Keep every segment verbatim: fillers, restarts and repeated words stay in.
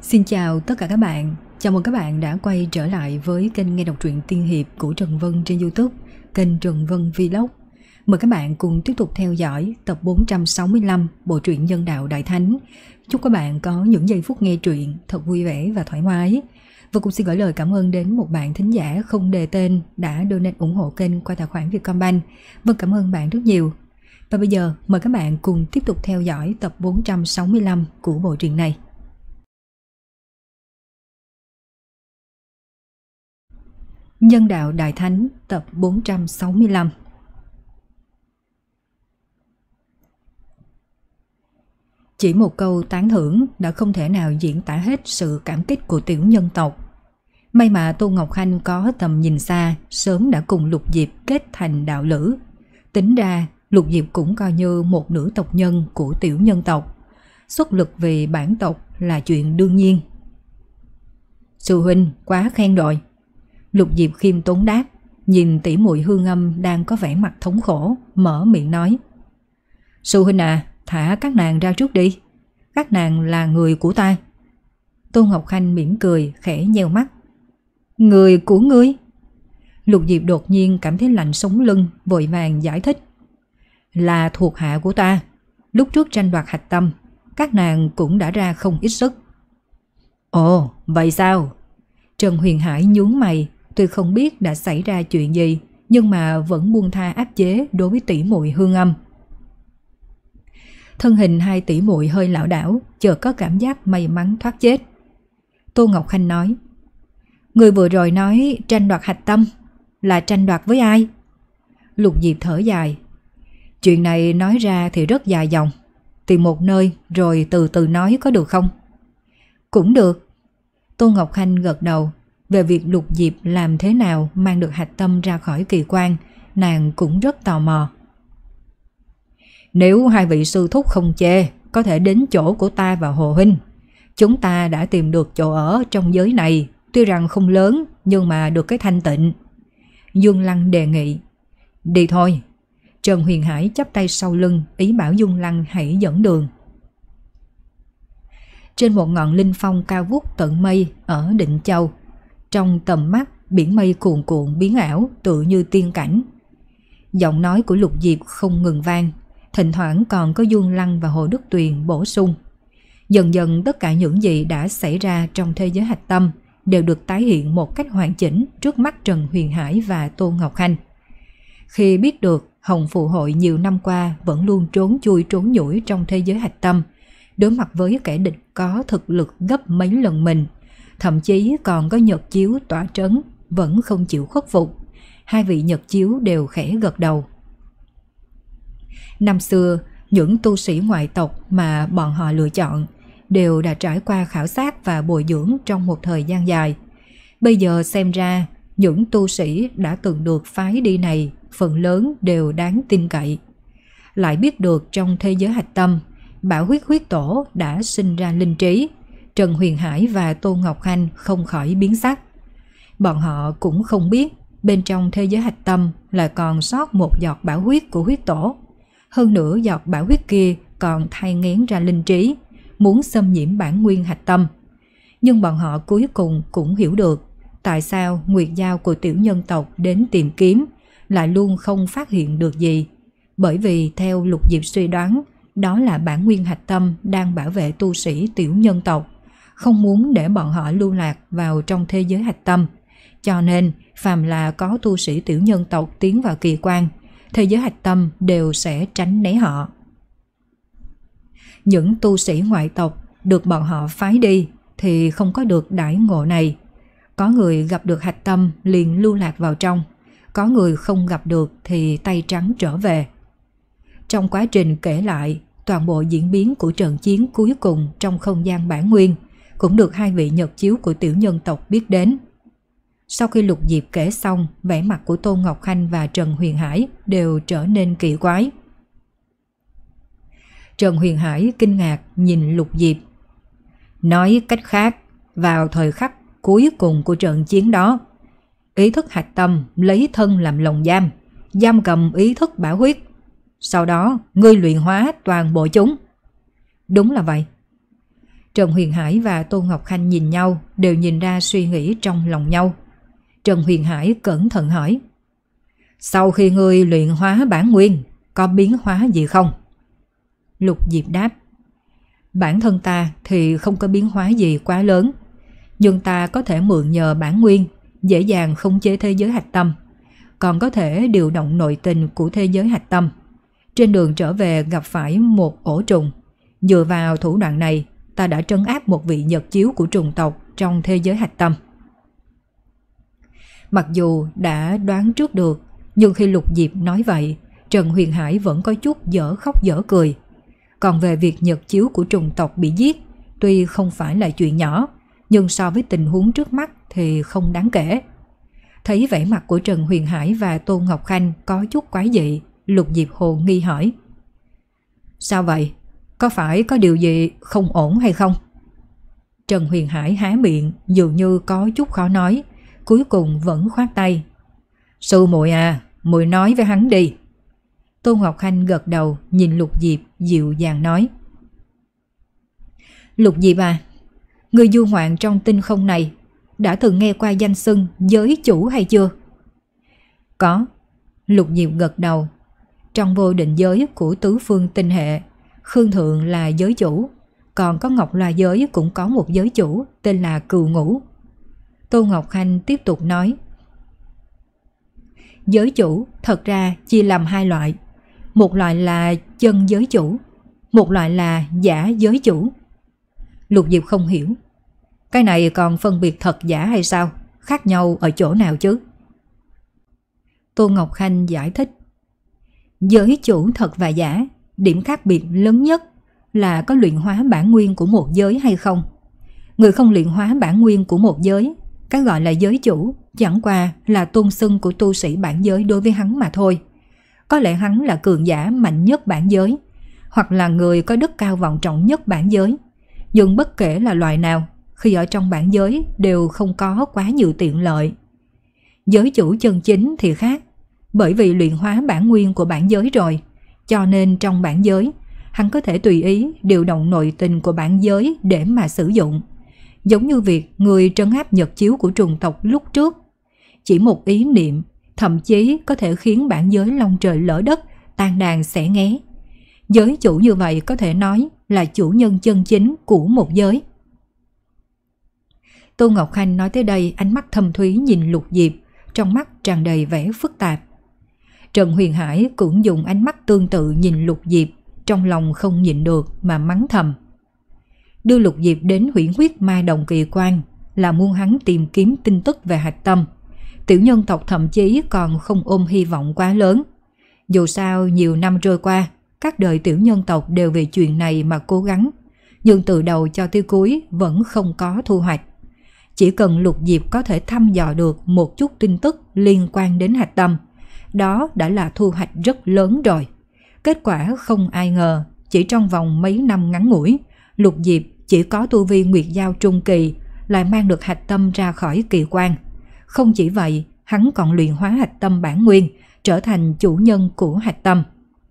Xin chào tất cả các bạn, chào mừng các bạn đã quay trở lại với kênh nghe đọc truyện tiên hiệp của Trần Vân trên YouTube, kênh Trần Vân Vlog. Mời các bạn cùng tiếp tục theo dõi tập bốn trăm sáu mươi lăm bộ truyện Nhân Đạo Đại Thánh. Chúc các bạn có những giây phút nghe truyện thật vui vẻ và thoải mái. Và cũng xin gửi lời cảm ơn đến một bạn thính giả không đề tên đã donate ủng hộ kênh qua tài khoản Vietcombank. Vâng, cảm ơn bạn rất nhiều. Và bây giờ mời các bạn cùng tiếp tục theo dõi tập bốn trăm sáu mươi lăm của bộ truyện này. Nhân Đạo Đại Thánh tập bốn trăm sáu mươi lăm. Chỉ một câu tán thưởng đã không thể nào diễn tả hết sự cảm kích của tiểu nhân tộc. May mà Tô Ngọc Khanh có tầm nhìn xa, sớm đã cùng Lục Diệp kết thành đạo lữ. Tính ra Lục Diệp cũng coi như một nữ tộc nhân của tiểu nhân tộc. Xuất lực vì bản tộc là chuyện đương nhiên. Sư huynh quá khen rồi. Lục Diệp khiêm tốn đáp, nhìn tỷ muội Hương Âm đang có vẻ mặt thống khổ, mở miệng nói: Sư huynh à, thả các nàng ra trước đi, các nàng là người của ta. Tô Ngọc Khanh mỉm cười, khẽ nheo mắt. Người của ngươi? Lục Diệp đột nhiên cảm thấy lạnh sống lưng, vội vàng giải thích: Là thuộc hạ của ta, lúc trước tranh đoạt hạch tâm, các nàng cũng đã ra không ít sức. Ồ, vậy sao? Trần Huyền Hải nhướng mày, tuy không biết đã xảy ra chuyện gì, nhưng mà vẫn buông tha áp chế đối với tỷ muội Hương Âm. Thân hình hai tỷ muội hơi lảo đảo, chợt có cảm giác may mắn thoát chết. Tô Ngọc Khanh nói: Người vừa rồi nói tranh đoạt hạch tâm, là tranh đoạt với ai? Lục Diệp thở dài: Chuyện này nói ra thì rất dài dòng, tìm một nơi rồi từ từ nói có được không? Cũng được. Tô Ngọc Khanh gật đầu. Về việc Lục Diệp làm thế nào mang được hạch tâm ra khỏi kỳ quan, nàng cũng rất tò mò. Nếu hai vị sư thúc không chê, có thể đến chỗ của ta và Hồ huynh. Chúng ta đã tìm được chỗ ở trong giới này, tuy rằng không lớn nhưng mà được cái thanh tịnh. Dương Lăng đề nghị. Đi thôi. Trần Huyền Hải chắp tay sau lưng, ý bảo Dương Lăng hãy dẫn đường. Trên một ngọn linh phong cao vút tận mây ở Định Châu, trong tầm mắt biển mây cuồn cuộn biến ảo tựa như tiên cảnh. Giọng nói của Lục Diệp không ngừng vang, thỉnh thoảng còn có Dương Lăng và Hồ Đức Tuyền bổ sung. Dần dần tất cả những gì đã xảy ra trong thế giới hạch tâm đều được tái hiện một cách hoàn chỉnh trước mắt Trần Huyền Hải và Tô Ngọc Khanh. Khi biết được Hồng Phụ Hội nhiều năm qua vẫn luôn trốn chui trốn nhủi trong thế giới hạch tâm, đối mặt với kẻ địch có thực lực gấp mấy lần mình, thậm chí còn có Nhật Chiếu tỏa trấn, vẫn không chịu khuất phục. Hai vị Nhật Chiếu đều khẽ gật đầu. Năm xưa, những tu sĩ ngoại tộc mà bọn họ lựa chọn đều đã trải qua khảo sát và bồi dưỡng trong một thời gian dài. Bây giờ xem ra, những tu sĩ đã từng được phái đi này phần lớn đều đáng tin cậy. Lại biết được trong thế giới hạch tâm, Bảo Huyết Huyết Tổ đã sinh ra linh trí. Trần Huyền Hải và Tô Ngọc Khanh không khỏi biến sắc. Bọn họ cũng không biết bên trong thế giới hạch tâm là còn sót một giọt bảo huyết của huyết tổ. Hơn nữa giọt bảo huyết kia còn thai nghén ra linh trí, muốn xâm nhiễm bản nguyên hạch tâm. Nhưng bọn họ cuối cùng cũng hiểu được tại sao Nguyệt Giao của tiểu nhân tộc đến tìm kiếm lại luôn không phát hiện được gì. Bởi vì theo Lục Diệp suy đoán, đó là bản nguyên hạch tâm đang bảo vệ tu sĩ tiểu nhân tộc, không muốn để bọn họ lưu lạc vào trong thế giới hạch tâm. Cho nên phàm là có tu sĩ tiểu nhân tộc tiến vào kỳ quan, thế giới hạch tâm đều sẽ tránh né họ. Những tu sĩ ngoại tộc được bọn họ phái đi thì không có được đãi ngộ này. Có người gặp được hạch tâm liền lưu lạc vào trong, có người không gặp được thì tay trắng trở về. Trong quá trình kể lại toàn bộ diễn biến của trận chiến cuối cùng trong không gian bản nguyên cũng được hai vị Nhật Chiếu của tiểu nhân tộc biết đến. Sau khi Lục Diệp kể xong, vẻ mặt của Tô Ngọc Khanh và Trần Huyền Hải đều trở nên kỳ quái. Trần Huyền Hải kinh ngạc nhìn Lục Diệp. Nói cách khác, vào thời khắc cuối cùng của trận chiến đó, ý thức hạch tâm lấy thân làm lồng giam, giam cầm ý thức bảo huyết. Sau đó ngươi luyện hóa toàn bộ chúng. Đúng là vậy. Trần Huyền Hải và Tô Ngọc Khanh nhìn nhau, đều nhìn ra suy nghĩ trong lòng nhau. Trần Huyền Hải cẩn thận hỏi: sau khi ngươi luyện hóa bản nguyên, có biến hóa gì không? Lục Diệp đáp: bản thân ta thì không có biến hóa gì quá lớn, nhưng ta có thể mượn nhờ bản nguyên, dễ dàng khống chế thế giới hạch tâm, còn có thể điều động nội tình của thế giới hạch tâm. Trên đường trở về gặp phải một ổ trùng, dựa vào thủ đoạn này, ta đã trấn áp một vị nhật chiếu của trùng tộc trong thế giới hạch tâm. Mặc dù đã đoán trước được, nhưng khi Lục Diệp nói vậy, Trần Huyền Hải vẫn có chút dở khóc dở cười. Còn về việc nhật chiếu của trùng tộc bị giết, tuy không phải là chuyện nhỏ, nhưng so với tình huống trước mắt thì không đáng kể. Thấy vẻ mặt của Trần Huyền Hải và Tô Ngọc Khanh có chút quái dị, Lục Diệp hồ nghi hỏi: sao vậy? Có phải có điều gì không ổn hay không? Trần Huyền Hải há miệng, dường như có chút khó nói, cuối cùng vẫn khoát tay: sư muội à, muội nói với hắn đi. Tô Ngọc Khanh gật đầu, nhìn Lục Diệp dịu dàng nói: Lục Diệp à, người du ngoạn trong tinh không này đã từng nghe qua danh xưng giới chủ hay chưa? Có. Lục Diệp gật đầu. Trong vô định giới của tứ phương tinh hệ, Khương Thượng là giới chủ, còn có Ngọc Loa giới cũng có một giới chủ tên là Cừu Ngũ. Tô Ngọc Khanh tiếp tục nói: giới chủ thật ra chia làm hai loại, một loại là chân giới chủ, một loại là giả giới chủ. Lục Diệp không hiểu: cái này còn phân biệt thật giả hay sao? Khác nhau ở chỗ nào chứ? Tô Ngọc Khanh giải thích: giới chủ thật và giả, điểm khác biệt lớn nhất là có luyện hóa bản nguyên của một giới hay không. Người không luyện hóa bản nguyên của một giới, cái gọi là giới chủ chẳng qua là tôn xưng của tu sĩ bản giới đối với hắn mà thôi. Có lẽ hắn là cường giả mạnh nhất bản giới, hoặc là người có đức cao vọng trọng nhất bản giới, nhưng bất kể là loại nào, khi ở trong bản giới đều không có quá nhiều tiện lợi. Giới chủ chân chính thì khác, bởi vì luyện hóa bản nguyên của bản giới rồi, cho nên trong bản giới, hắn có thể tùy ý điều động nội tình của bản giới để mà sử dụng. Giống như việc người trấn áp nhật chiếu của trùng tộc lúc trước. Chỉ một ý niệm, thậm chí có thể khiến bản giới long trời lỡ đất, tan đàn xẻ nghé. Giới chủ như vậy có thể nói là chủ nhân chân chính của một giới. Tô Ngọc Khanh nói tới đây, ánh mắt thâm thúy nhìn Lục Diệp, trong mắt tràn đầy vẻ phức tạp. Trần Huyền Hải cũng dùng ánh mắt tương tự nhìn Lục Diệp, trong lòng không nhịn được mà mắng thầm. Đưa Lục Diệp đến Huyễn Huyết Ma Đồng Kỳ Quan là muốn hắn tìm kiếm tin tức về hạch tâm. Tiểu nhân tộc thậm chí còn không ôm hy vọng quá lớn. Dù sao nhiều năm trôi qua, các đời tiểu nhân tộc đều về chuyện này mà cố gắng, nhưng từ đầu cho tới cuối vẫn không có thu hoạch. Chỉ cần Lục Diệp có thể thăm dò được một chút tin tức liên quan đến hạch tâm, đó đã là thu hoạch rất lớn rồi. Kết quả không ai ngờ, chỉ trong vòng mấy năm ngắn ngủi, Lục Diệp chỉ có tu vi Nguyệt Giao Trung Kỳ lại mang được hạch tâm ra khỏi kỳ quan. Không chỉ vậy, hắn còn luyện hóa hạch tâm bản nguyên, trở thành chủ nhân của hạch tâm.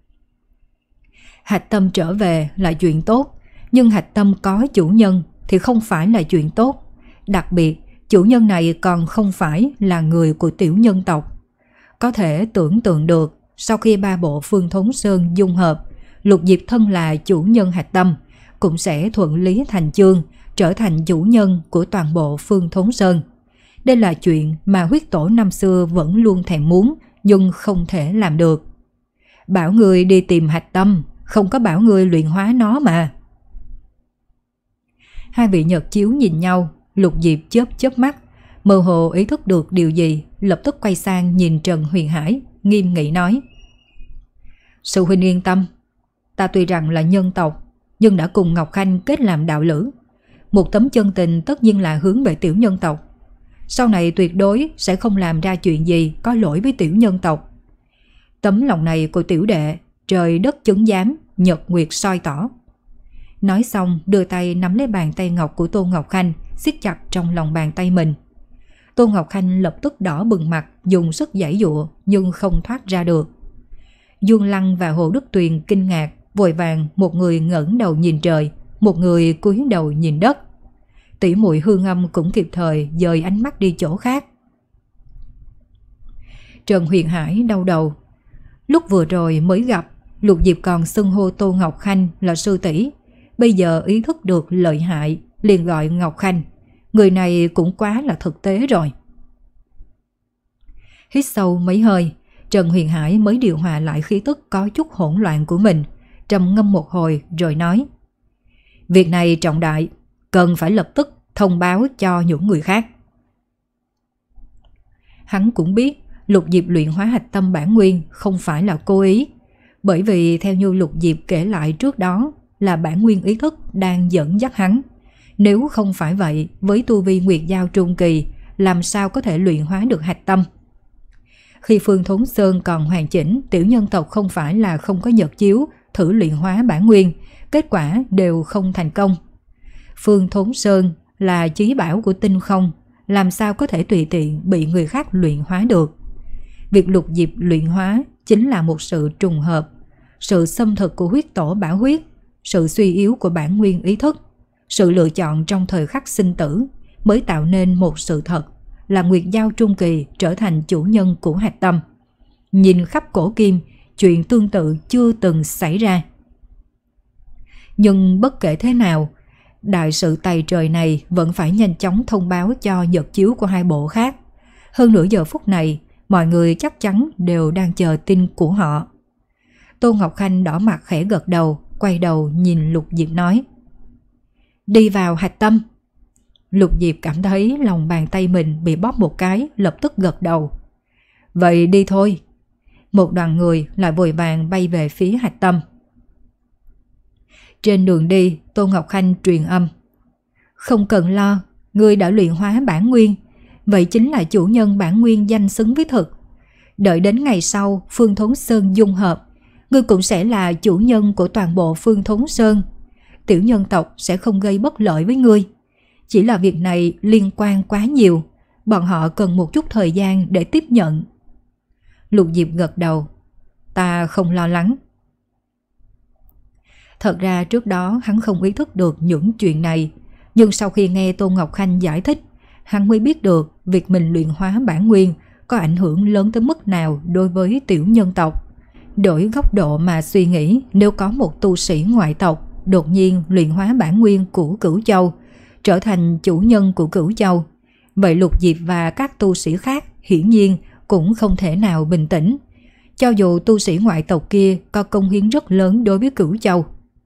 Hạch tâm trở về là chuyện tốt, nhưng hạch tâm có chủ nhân thì không phải là chuyện tốt. Đặc biệt, chủ nhân này còn không phải là người của tiểu nhân tộc. Có thể tưởng tượng được, sau khi ba bộ Phương Thốn Sơn dung hợp, Lục Diệp thân là chủ nhân hạch tâm, cũng sẽ thuận lý thành chương, trở thành chủ nhân của toàn bộ Phương Thốn Sơn. Đây là chuyện mà huyết tổ năm xưa vẫn luôn thèm muốn, nhưng không thể làm được. Bảo người đi tìm hạch tâm, không có bảo người luyện hóa nó mà. Hai vị nhật chiếu nhìn nhau, Lục Diệp chớp chớp mắt, mơ hồ ý thức được điều gì, lập tức quay sang nhìn Trần Huyền Hải, nghiêm nghị nói: sư huynh yên tâm, ta tuy rằng là nhân tộc, nhưng đã cùng Ngọc Khanh kết làm đạo lữ. Một tấm chân tình tất nhiên là hướng về tiểu nhân tộc. Sau này tuyệt đối sẽ không làm ra chuyện gì có lỗi với tiểu nhân tộc. Tấm lòng này của tiểu đệ, trời đất chứng giám, nhật nguyệt soi tỏ. Nói xong đưa tay nắm lấy bàn tay ngọc của Tô Ngọc Khanh, siết chặt trong lòng bàn tay mình. Tô Ngọc Khanh lập tức đỏ bừng mặt, dùng sức giãy giụa nhưng không thoát ra được. Dương Lăng và Hồ Đức Tuyền kinh ngạc, vội vàng một người ngẩng đầu nhìn trời, một người cúi đầu nhìn đất. Tỷ muội Hương Âm cũng kịp thời dời ánh mắt đi chỗ khác. Trần Huyền Hải đau đầu. Lúc vừa rồi mới gặp, Lục Diệp còn xưng hô Tô Ngọc Khanh là sư tỷ, bây giờ ý thức được lợi hại, liền gọi Ngọc Khanh. Người này cũng quá là thực tế rồi. Hít sâu mấy hơi, Trần Huyền Hải mới điều hòa lại khí tức có chút hỗn loạn của mình, trầm ngâm một hồi rồi nói: Việc này trọng đại, cần phải lập tức thông báo cho những người khác. Hắn cũng biết Lục Diệp luyện hóa hạch tâm bản nguyên không phải là cố ý, bởi vì theo như Lục Diệp kể lại trước đó là bản nguyên ý thức đang dẫn dắt hắn. Nếu không phải vậy, với tu vi Nguyệt Giao trung kỳ, làm sao có thể luyện hóa được hạch tâm? Khi Phương Thốn Sơn còn hoàn chỉnh, tiểu nhân tộc không phải là không có nhật chiếu thử luyện hóa bản nguyên, kết quả đều không thành công. Phương Thốn Sơn là chí bảo của tinh không, làm sao có thể tùy tiện bị người khác luyện hóa được? Việc Lục Diệp luyện hóa chính là một sự trùng hợp, sự xâm thực của huyết tổ bảo huyết, sự suy yếu của bản nguyên ý thức, sự lựa chọn trong thời khắc sinh tử mới tạo nên một sự thật là Nguyệt Giao trung kỳ trở thành chủ nhân của hạch tâm. Nhìn khắp cổ kim, chuyện tương tự chưa từng xảy ra. Nhưng bất kể thế nào, đại sự tày trời này vẫn phải nhanh chóng thông báo cho nhật chiếu của hai bộ khác. Hơn nửa giờ phút này, mọi người chắc chắn đều đang chờ tin của họ. Tô Ngọc Khanh đỏ mặt khẽ gật đầu, quay đầu nhìn Lục Diệp nói: Đi vào hạch tâm. Lục Diệp cảm thấy lòng bàn tay mình bị bóp một cái, lập tức gật đầu. Vậy đi thôi. Một đoàn người lại vội vàng bay về phía hạch tâm. Trên đường đi, Tô Ngọc Khanh truyền âm: Không cần lo, ngươi đã luyện hóa bản nguyên, vậy chính là chủ nhân bản nguyên danh xứng với thực. Đợi đến ngày sau Phương Thốn Sơn dung hợp, ngươi cũng sẽ là chủ nhân của toàn bộ Phương Thốn Sơn. Tiểu nhân tộc sẽ không gây bất lợi với ngươi. Chỉ là việc này liên quan quá nhiều, bọn họ cần một chút thời gian để tiếp nhận. Lục Diệp gật đầu: Ta không lo lắng. Thật ra trước đó hắn không ý thức được những chuyện này, nhưng sau khi nghe Tô Ngọc Khanh giải thích, hắn mới biết được việc mình luyện hóa bản nguyên có ảnh hưởng lớn tới mức nào đối với tiểu nhân tộc. Đổi góc độ mà suy nghĩ, nếu có một tu sĩ ngoại tộc đột nhiên luyện hóa bản nguyên của Cửu Châu, trở thành chủ nhân của Cửu Châu, vậy Lục Diệp và các tu sĩ khác hiển nhiên cũng không thể nào bình tĩnh, cho dù tu sĩ ngoại tộc kia có công hiến rất lớn đối với Cửu Châu.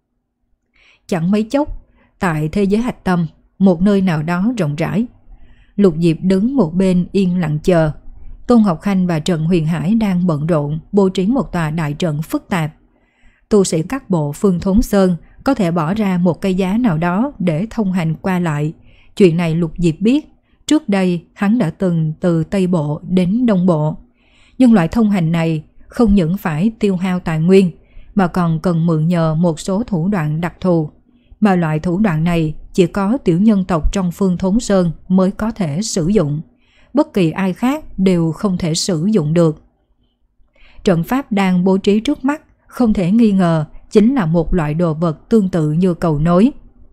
Chẳng mấy chốc, tại thế giới hạch tâm, một nơi nào đó rộng rãi, Lục Diệp đứng một bên yên lặng chờ. Tôn Ngọc Khanh và Trần Huyền Hải đang bận rộn bố trí một tòa đại trận phức tạp. Tu sĩ các bộ Phương Thốn Sơn có thể bỏ ra một cái giá nào đó để thông hành qua lại. Chuyện này Lục Diệp biết, trước đây hắn đã từng từ Tây Bộ đến Đông Bộ. Nhưng loại thông hành này không những phải tiêu hao tài nguyên, mà còn cần mượn nhờ một số thủ đoạn đặc thù. Mà loại thủ đoạn này chỉ có tiểu nhân tộc trong Phương Thốn Sơn mới có thể sử dụng. Bất kỳ ai khác đều không thể sử dụng được. Trận pháp đang bố trí trước mắt không thể nghi ngờ chính là một loại đồ vật tương tự như cầu nối.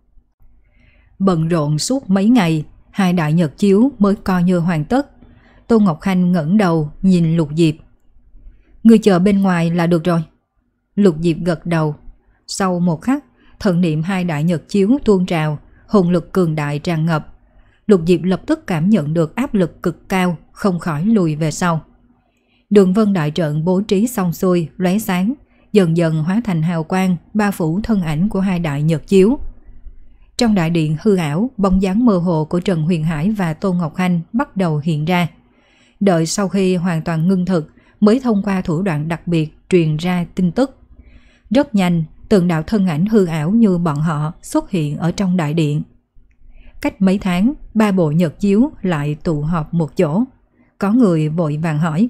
Bận rộn suốt mấy ngày, hai đại nhật chiếu mới coi như hoàn tất. Tô Ngọc Khanh ngẩng đầu nhìn Lục Diệp: Ngươi chờ bên ngoài là được rồi. Lục Diệp gật đầu. Sau một khắc, thần niệm hai đại nhật chiếu tuôn trào, hồn lực cường đại tràn ngập. Lục Diệp lập tức cảm nhận được áp lực cực cao, không khỏi lùi về sau. Đường vân đại trận bố trí xong xuôi, lóe sáng, dần dần hóa thành hào quang bao phủ thân ảnh của hai đại nhật chiếu. Trong đại điện hư ảo, bóng dáng mơ hồ của Trần Huyền Hải và Tô Ngọc Khanh bắt đầu hiện ra. Đợi sau khi hoàn toàn ngưng thực, mới thông qua thủ đoạn đặc biệt truyền ra tin tức. Rất nhanh, từng đạo thân ảnh hư ảo như bọn họ xuất hiện ở trong đại điện. Cách mấy tháng, ba bộ nhật chiếu lại tụ họp một chỗ. Có người vội vàng hỏi: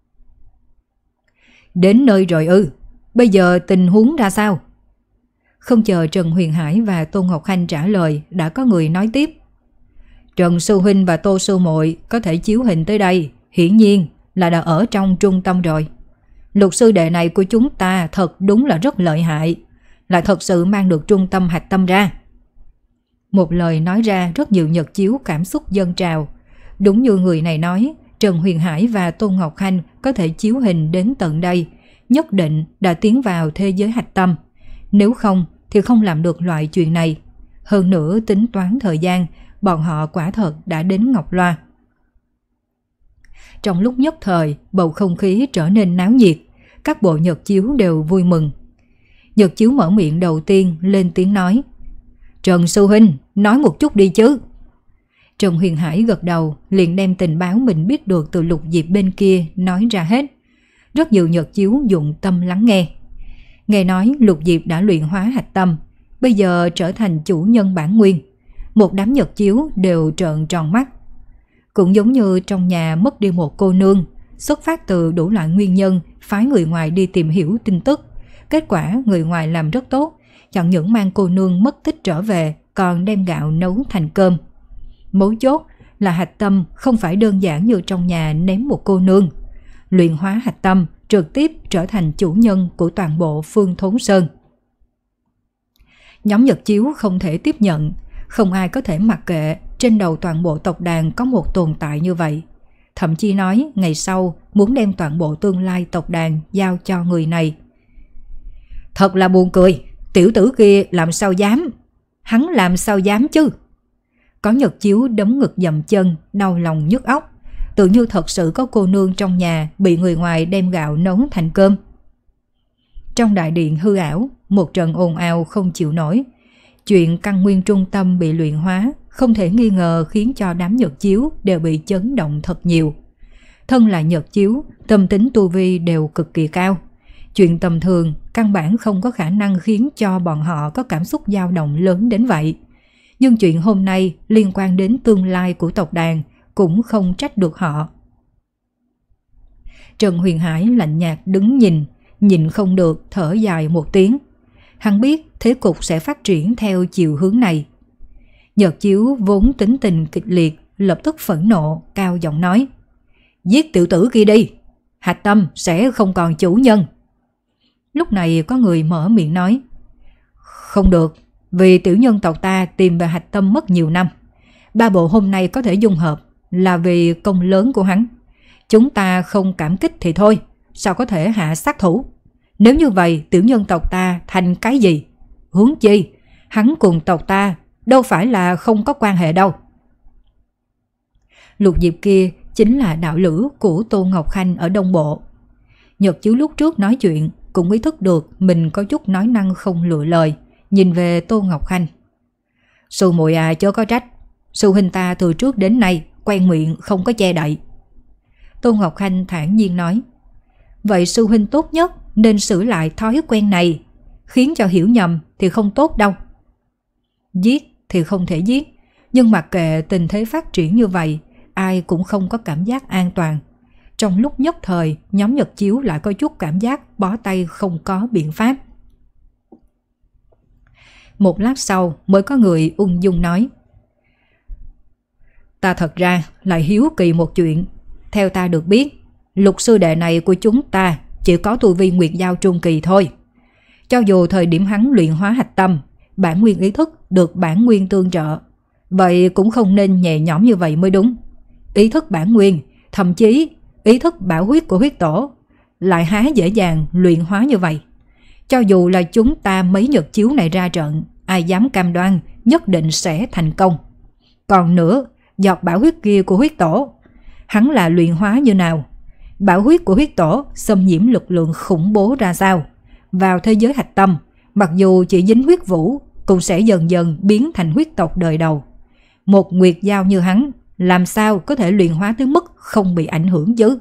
Đến nơi rồi ư? Bây giờ tình huống ra sao? Không chờ Trần Huyền Hải và Tô Ngọc Khanh trả lời, đã có người nói tiếp: Trần Sư Huynh và Tô Sư Muội có thể chiếu hình tới đây, hiển nhiên là đã ở trong trung tâm rồi. Lục sư đệ này của chúng ta thật đúng là rất lợi hại, lại thật sự mang được trung tâm hạch tâm ra. Một lời nói ra rất nhiều nhật chiếu cảm xúc dâng trào. Đúng như người này nói, Trần Huyền Hải và Tôn Ngọc Khanh có thể chiếu hình đến tận đây, nhất định đã tiến vào thế giới hạch tâm. Nếu không thì không làm được loại chuyện này. Hơn nữa tính toán thời gian, bọn họ quả thật đã đến Ngọc Loa. Trong lúc nhất thời, bầu không khí trở nên náo nhiệt, các bộ nhật chiếu đều vui mừng. Nhật chiếu mở miệng đầu tiên lên tiếng nói: Trần sư huynh, nói một chút đi chứ. Trần Huyền Hải gật đầu, liền đem tình báo mình biết được từ Lục Diệp bên kia nói ra hết. Rất nhiều nhật chiếu dụng tâm lắng nghe. Nghe nói Lục Diệp đã luyện hóa hạch tâm, bây giờ trở thành chủ nhân bản nguyên. Một đám nhật chiếu đều trợn tròn mắt. Cũng giống như trong nhà mất đi một cô nương, xuất phát từ đủ loại nguyên nhân, phái người ngoài đi tìm hiểu tin tức. Kết quả người ngoài làm rất tốt, chẳng những mang cô nương mất tích trở về, còn đem gạo nấu thành cơm. Mấu chốt là hạch tâm không phải đơn giản như trong nhà ném một cô nương. Luyện hóa hạch tâm trực tiếp trở thành chủ nhân của toàn bộ Phương Thốn Sơn. Nhóm nhật chiếu không thể tiếp nhận, không ai có thể mặc kệ trên đầu toàn bộ tộc đàn có một tồn tại như vậy. Thậm chí nói ngày sau muốn đem toàn bộ tương lai tộc đàn giao cho người này. Thật là buồn cười, tiểu tử kia làm sao dám, hắn làm sao dám chứ. Có nhật chiếu đấm ngực dậm chân, đau lòng nhức óc. Tự như thật sự có cô nương trong nhà bị người ngoài đem gạo nấu thành cơm. Trong đại điện hư ảo, một trận ồn ào không chịu nổi. Chuyện căn nguyên trung tâm bị luyện hóa không thể nghi ngờ khiến cho đám nhật chiếu đều bị chấn động thật nhiều. Thân là nhật chiếu, tâm tính tu vi đều cực kỳ cao. Chuyện tầm thường căn bản không có khả năng khiến cho bọn họ có cảm xúc dao động lớn đến vậy. Nhưng chuyện hôm nay liên quan đến tương lai của tộc đàn cũng không trách được họ. Trần Huyền Hải lạnh nhạt đứng nhìn, nhìn không được thở dài một tiếng. Hắn biết thế cục sẽ phát triển theo chiều hướng này. Nhật chiếu vốn tính tình kịch liệt, lập tức phẫn nộ, cao giọng nói: Giết tiểu tử kia đi, hạch tâm sẽ không còn chủ nhân. Lúc này có người mở miệng nói: Không được, vì tiểu nhân tộc ta tìm về hạch tâm mất nhiều năm. Ba bộ hôm nay có thể dung hợp là vì công lớn của hắn. Chúng ta không cảm kích thì thôi, sao có thể hạ sát thủ. Nếu như vậy tiểu nhân tộc ta thành cái gì? Huống chi hắn cùng tộc ta đâu phải là không có quan hệ đâu. Lục Diệp kia chính là đạo lữ của Tô Ngọc Khanh ở Đông Bộ. Nhật chiếu lúc trước nói chuyện cũng ý thức được mình có chút nói năng không lựa lời, nhìn về Tô Ngọc Khanh. Sư muội à, chớ có trách, sư huynh ta từ trước đến nay quen miệng không có che đậy. Tô Ngọc Khanh thản nhiên nói: Vậy sư huynh tốt nhất nên sửa lại thói quen này, khiến cho hiểu nhầm thì không tốt đâu. Giết thì không thể giết, nhưng mặc kệ tình thế phát triển như vậy, ai cũng không có cảm giác an toàn. Trong lúc nhất thời, nhóm nhật chiếu lại có chút cảm giác bó tay không có biện pháp. Một lát sau mới có người ung dung nói: Ta thật ra lại hiếu kỳ một chuyện. Theo ta được biết, Lục sư đệ này của chúng ta chỉ có tu vi nguyệt giao trung kỳ thôi. Cho dù thời điểm hắn luyện hóa hạch tâm, bản nguyên ý thức được bản nguyên tương trợ, vậy cũng không nên nhẹ nhõm như vậy mới đúng. Ý thức bản nguyên, thậm chí ý thức bảo huyết của huyết tổ, lại há dễ dàng luyện hóa như vậy. Cho dù là chúng ta mấy nhật chiếu này ra trận, ai dám cam đoan nhất định sẽ thành công. Còn nữa, giọt bảo huyết kia của huyết tổ, hắn là luyện hóa như nào? Bảo huyết của huyết tổ xâm nhiễm lực lượng khủng bố ra sao? Vào thế giới hạch tâm, mặc dù chỉ dính huyết vũ, cũng sẽ dần dần biến thành huyết tộc đời đầu. Một nguyệt giao như hắn, làm sao có thể luyện hóa tới mức không bị ảnh hưởng chứ?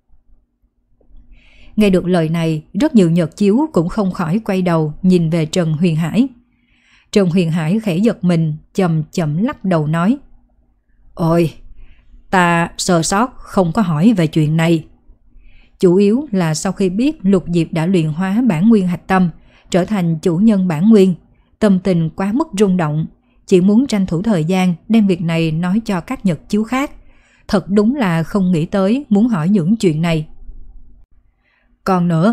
Nghe được lời này, rất nhiều nhật chiếu cũng không khỏi quay đầu nhìn về Trần Huyền Hải. Trần Huyền Hải khẽ giật mình, chậm chậm lắc đầu nói: Ôi, ta sơ sót không có hỏi về chuyện này. Chủ yếu là sau khi biết Lục Diệp đã luyện hóa bản nguyên hạch tâm, trở thành chủ nhân bản nguyên, tâm tình quá mức rung động, chỉ muốn tranh thủ thời gian đem việc này nói cho các nhật chiếu khác. Thật đúng là không nghĩ tới muốn hỏi những chuyện này. Còn nữa,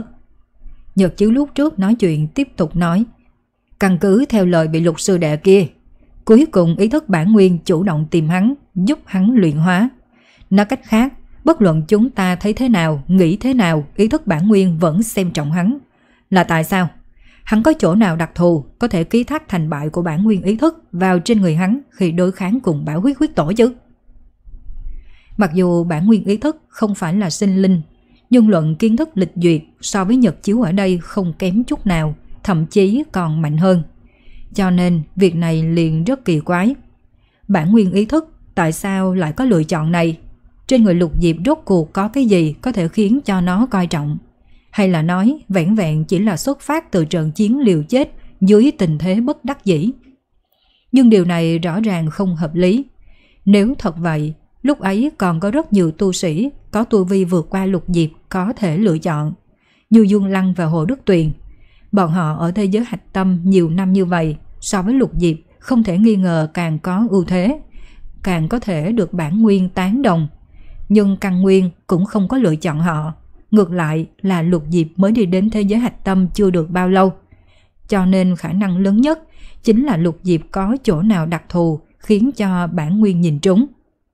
nhật chiếu lúc trước nói chuyện tiếp tục nói: Căn cứ theo lời bị Lục sư đệ kia, Cuối cùng ý thức bản nguyên chủ động tìm hắn, giúp hắn luyện hóa. Nói cách khác, bất luận chúng ta thấy thế nào, nghĩ thế nào, ý thức bản nguyên vẫn xem trọng hắn. Là tại sao? Hắn có chỗ nào đặc thù có thể ký thác thành bại của bản nguyên ý thức vào trên người hắn khi đối kháng cùng Bảo Huyết huyết tổ chứ? Mặc dù bản nguyên ý thức không phải là sinh linh, nhưng luận kiến thức lịch duyệt so với Nhật Chiếu ở đây không kém chút nào, thậm chí còn mạnh hơn. Cho nên việc này liền rất kỳ quái. Bản nguyên ý thức tại sao lại có lựa chọn này? Trên người Lục Diệp rốt cuộc có cái gì có thể khiến cho nó coi trọng? Hay là nói vẻn vẹn chỉ là xuất phát từ trận chiến liều chết dưới tình thế bất đắc dĩ? Nhưng điều này rõ ràng không hợp lý. Nếu thật vậy, lúc ấy còn có rất nhiều tu sĩ có tu vi vượt qua Lục Diệp có thể lựa chọn, như Dương Lăng và Hồ Đức Tuyền. Bọn họ ở thế giới hạch tâm nhiều năm như vậy, so với Lục Diệp không thể nghi ngờ càng có ưu thế, càng có thể được bản nguyên tán đồng. Nhưng căn nguyên cũng không có lựa chọn họ. Ngược lại là Lục Diệp mới đi đến thế giới hạch tâm chưa được bao lâu. Cho nên khả năng lớn nhất chính là Lục Diệp có chỗ nào đặc thù khiến cho bản nguyên nhìn trúng.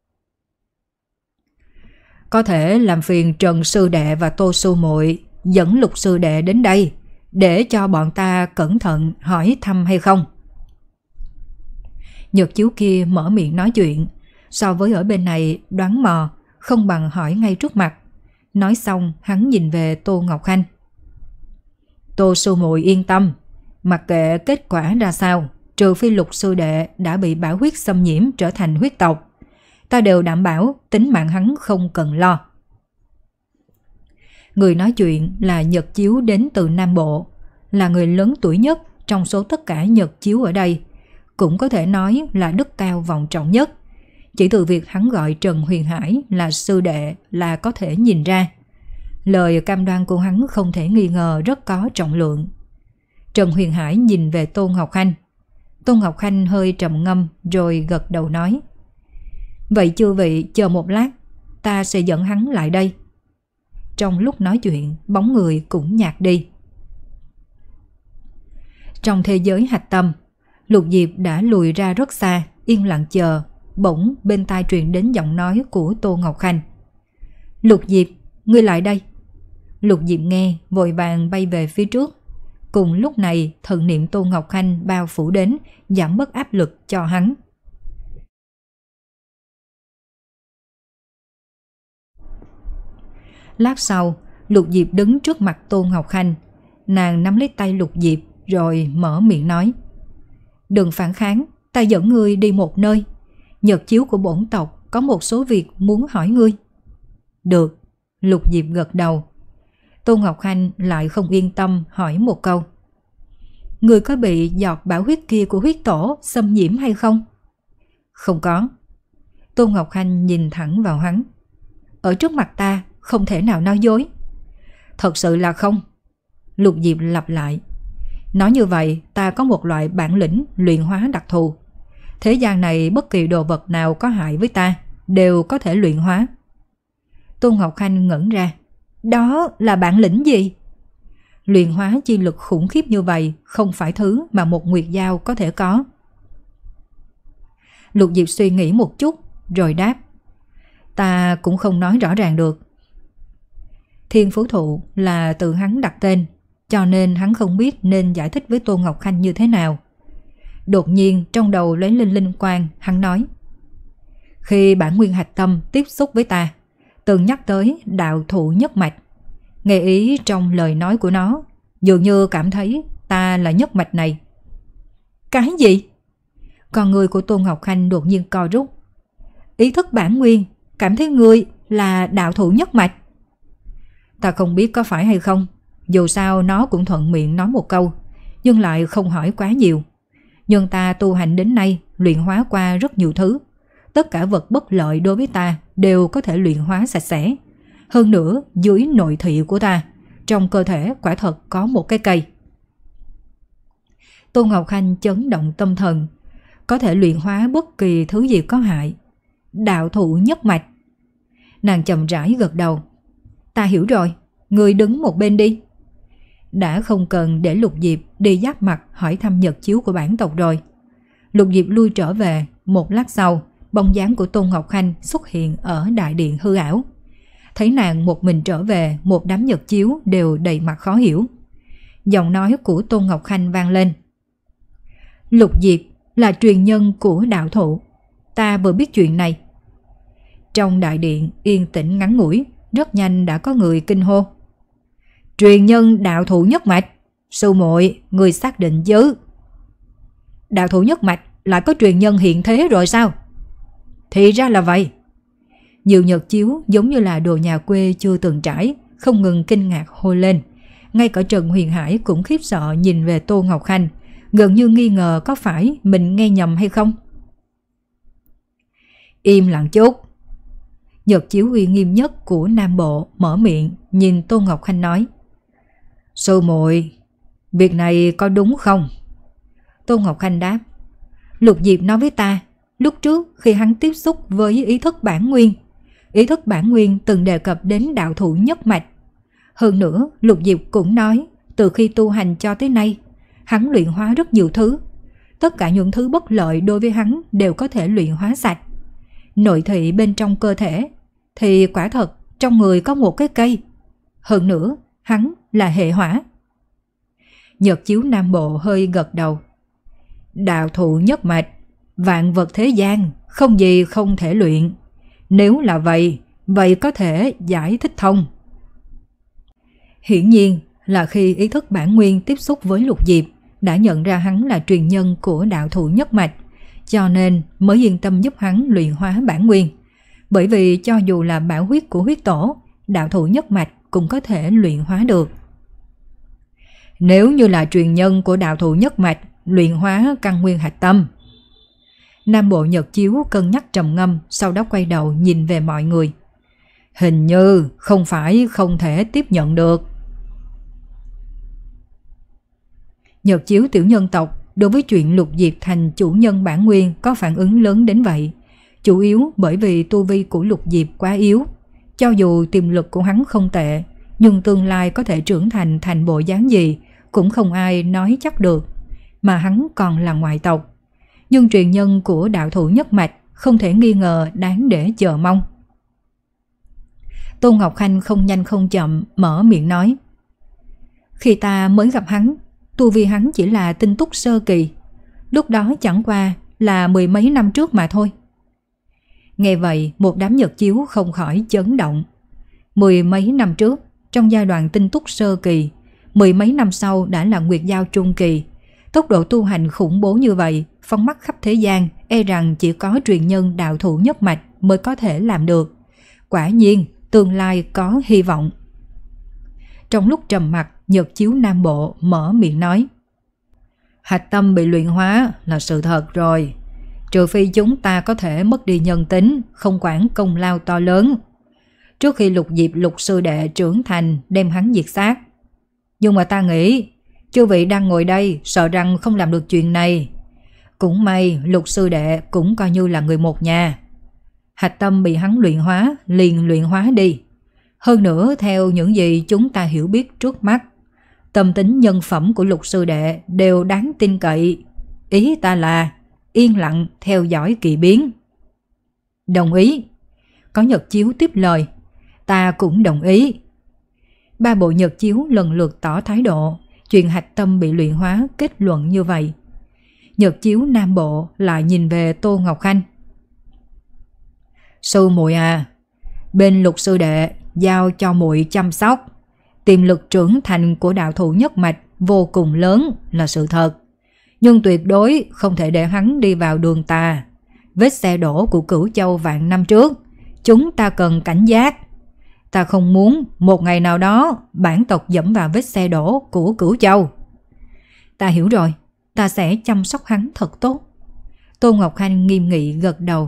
Có thể làm phiền Trần Sư Đệ và Tô Sư Muội dẫn Lục Sư Đệ đến đây để cho bọn ta cẩn thận hỏi thăm hay không? Nhật Chiếu kia mở miệng nói chuyện, so với ở bên này đoán mò, không bằng hỏi ngay trước mặt. Nói xong hắn nhìn về Tô Ngọc Khanh. Tô Sư Muội yên tâm, mặc kệ kết quả ra sao, trừ phi Lục Sư Đệ đã bị bảo huyết xâm nhiễm trở thành huyết tộc, ta đều đảm bảo tính mạng hắn không cần lo. Người nói chuyện là Nhật Chiếu đến từ Nam Bộ, là người lớn tuổi nhất trong số tất cả Nhật Chiếu ở đây, cũng có thể nói là đức cao vọng trọng nhất. Chỉ từ việc hắn gọi Trần Huyền Hải là sư đệ là có thể nhìn ra. Lời cam đoan của hắn không thể nghi ngờ rất có trọng lượng. Trần Huyền Hải nhìn về Tô Ngọc Khanh. Tô Ngọc Khanh hơi trầm ngâm rồi gật đầu nói: Vậy chư vị chờ một lát, ta sẽ dẫn hắn lại đây. Trong lúc nói chuyện, bóng người cũng nhạt đi. Trong thế giới hạch tâm, Lục Diệp đã lùi ra rất xa, yên lặng chờ. Bỗng bên tai truyền đến giọng nói của Tô Ngọc Khanh. Lục Diệp, ngươi lại đây. Lục Diệp nghe, vội vàng bay về phía trước. Cùng lúc này, thần niệm Tô Ngọc Khanh bao phủ đến, giảm bớt áp lực cho hắn. Lát sau, Lục Diệp đứng trước mặt Tô Ngọc Khanh. Nàng nắm lấy tay Lục Diệp rồi mở miệng nói: Đừng phản kháng, ta dẫn ngươi đi một nơi. Nhật Chiếu của bổn tộc có một số việc muốn hỏi ngươi. Được, Lục Diệp gật đầu. Tô Ngọc Khanh lại không yên tâm hỏi một câu: Ngươi có bị giọt bảo huyết kia của huyết tổ xâm nhiễm hay không? Không có. Tô Ngọc Khanh nhìn thẳng vào hắn. Ở trước mặt ta không thể nào nói dối. Thật sự là không. Lục Diệp lặp lại. Nói như vậy, ta có một loại bản lĩnh luyện hóa đặc thù. Thế gian này bất kỳ đồ vật nào có hại với ta đều có thể luyện hóa. Tô Ngọc Khanh ngẩn ra. Đó là bản lĩnh gì? Luyện hóa chi lực khủng khiếp như vậy không phải thứ mà một nguyệt dao có thể có. Lục Diệp suy nghĩ một chút rồi đáp: Ta cũng không nói rõ ràng được. Thiên Phú Thụ là từ hắn đặt tên, cho nên hắn không biết nên giải thích với Tô Ngọc Khanh như thế nào. Đột nhiên trong đầu lóe lên linh quang, hắn nói: Khi bản nguyên hạch tâm tiếp xúc với ta, từng nhắc tới đạo thụ nhất mạch. Nghe ý trong lời nói của nó, dường như cảm thấy ta là nhất mạch này. Cái gì? Con người của Tô Ngọc Khanh đột nhiên co rút. Ý thức bản nguyên cảm thấy ngươi là đạo thụ nhất mạch. Ta không biết có phải hay không, dù sao nó cũng thuận miệng nói một câu, nhưng lại không hỏi quá nhiều. Nhưng ta tu hành đến nay luyện hóa qua rất nhiều thứ. Tất cả vật bất lợi đối với ta đều có thể luyện hóa sạch sẽ. Hơn nữa, dưới nội thị của ta, trong cơ thể quả thật có một cái cây. Tô Ngọc Khanh chấn động tâm thần. Có thể luyện hóa bất kỳ thứ gì có hại. Đạo thụ nhất mạch. Nàng chậm rãi gật đầu. Ta hiểu rồi, ngươi đứng một bên đi. Đã không cần để Lục Diệp đi giáp mặt hỏi thăm Nhật Chiếu của bản tộc rồi. Lục Diệp lui trở về, một lát sau, bóng dáng của Tôn Ngọc Khanh xuất hiện ở đại điện hư ảo. Thấy nàng một mình trở về, một đám nhật chiếu đều đầy mặt khó hiểu. Giọng nói của Tôn Ngọc Khanh vang lên. Lục Diệp là truyền nhân của đạo thụ, ta vừa biết chuyện này. Trong đại điện yên tĩnh ngắn ngủi, rất nhanh đã có người kinh hô. Truyền nhân đạo thụ nhất mạch, sư muội, người xác định chứ? Đạo thụ nhất mạch lại có truyền nhân hiện thế rồi sao? Thì ra là vậy. Nhiều nhật chiếu giống như là đồ nhà quê chưa từng trải, không ngừng kinh ngạc hô lên. Ngay cả Trần Huyền Hải cũng khiếp sợ nhìn về Tô Ngọc Khanh, gần như nghi ngờ có phải mình nghe nhầm hay không. Im lặng chút. Nhật chiếu uy nghiêm nhất của Nam Bộ mở miệng nhìn Tô Ngọc Khanh nói. Sư muội, việc này có đúng không? Tô Ngọc Khanh đáp. Lục Diệp nói với ta, lúc trước khi hắn tiếp xúc với ý thức bản nguyên, ý thức bản nguyên từng đề cập đến đạo thụ nhất mạch. Hơn nữa, Lục Diệp cũng nói, từ khi tu hành cho tới nay, hắn luyện hóa rất nhiều thứ. Tất cả những thứ bất lợi đối với hắn đều có thể luyện hóa sạch. Nội thị bên trong cơ thể, thì quả thật trong người có một cái cây. Hơn nữa, hắn là hệ hỏa. Nhật chiếu Nam Bộ hơi gật đầu. Đạo thụ nhất mạch, vạn vật thế gian, không gì không thể luyện. Nếu là vậy, vậy có thể giải thích thông. Hiển nhiên là khi ý thức bản nguyên tiếp xúc với Lục Diệp, đã nhận ra hắn là truyền nhân của đạo thụ nhất mạch, cho nên mới yên tâm giúp hắn luyện hóa bản nguyên. Bởi vì cho dù là bảo huyết của huyết tổ, đạo thụ nhất mạch cũng có thể luyện hóa được. Nếu như là truyền nhân của đạo thụ nhất mạch, luyện hóa căn nguyên hạch tâm. Nam Bộ Nhật chiếu cân nhắc trầm ngâm, sau đó quay đầu nhìn về mọi người. Hình như không phải không thể tiếp nhận được. Nhật chiếu tiểu nhân tộc đối với chuyện Lục Diệp thành chủ nhân bản nguyên có phản ứng lớn đến vậy, chủ yếu bởi vì tu vi của Lục Diệp quá yếu. Cho dù tiềm lực của hắn không tệ, nhưng tương lai có thể trưởng thành thành bộ dáng gì cũng không ai nói chắc được. Mà hắn còn là ngoại tộc, nhưng truyền nhân của đạo thụ nhất mạch không thể nghi ngờ đáng để chờ mong. Tôn Ngọc Khanh không nhanh không chậm mở miệng nói. Khi ta mới gặp hắn, tu vi hắn chỉ là tinh túc sơ kỳ, lúc đó chẳng qua là mười mấy năm trước mà thôi. Nghe vậy, một đám nhật chiếu không khỏi chấn động. Mười mấy năm trước, trong giai đoạn tinh túc sơ kỳ, mười mấy năm sau đã là nguyệt giao trung kỳ. Tốc độ tu hành khủng bố như vậy, phóng mắt khắp thế gian, e rằng chỉ có truyền nhân đạo thụ nhất mạch mới có thể làm được. Quả nhiên, tương lai có hy vọng. Trong lúc trầm mặc, Nhật chiếu Nam Bộ mở miệng nói. Hạch tâm bị luyện hóa là sự thật rồi. Trừ phi chúng ta có thể mất đi nhân tính, không quản công lao to lớn. Trước khi Lục Diệp Lục sư đệ trưởng thành đem hắn diệt xác. Nhưng mà ta nghĩ, chư vị đang ngồi đây sợ rằng không làm được chuyện này. Cũng may Lục sư đệ cũng coi như là người một nhà. Hạch tâm bị hắn luyện hóa, liền luyện hóa đi. Hơn nữa theo những gì chúng ta hiểu biết trước mắt, tâm tính nhân phẩm của Lục sư đệ đều đáng tin cậy. Ý ta là yên lặng theo dõi kỳ biến. Đồng ý. Có nhật chiếu tiếp lời. Ta cũng đồng ý. Ba bộ nhật chiếu lần lượt tỏ thái độ. Chuyện hạch tâm bị luyện hóa kết luận như vậy. Nhật chiếu Nam Bộ lại nhìn về Tô Ngọc Khanh. Sư muội à, bên Lục sư đệ giao cho muội chăm sóc. Tiềm lực trưởng thành của đạo thụ nhất mạch vô cùng lớn là sự thật. Nhưng tuyệt đối không thể để hắn đi vào đường tà. Vết xe đổ của Cửu Châu vạn năm trước, chúng ta cần cảnh giác. Ta không muốn một ngày nào đó bản tộc dẫm vào vết xe đổ của Cửu Châu. Ta hiểu rồi, ta sẽ chăm sóc hắn thật tốt. Tô Ngọc Khanh nghiêm nghị gật đầu.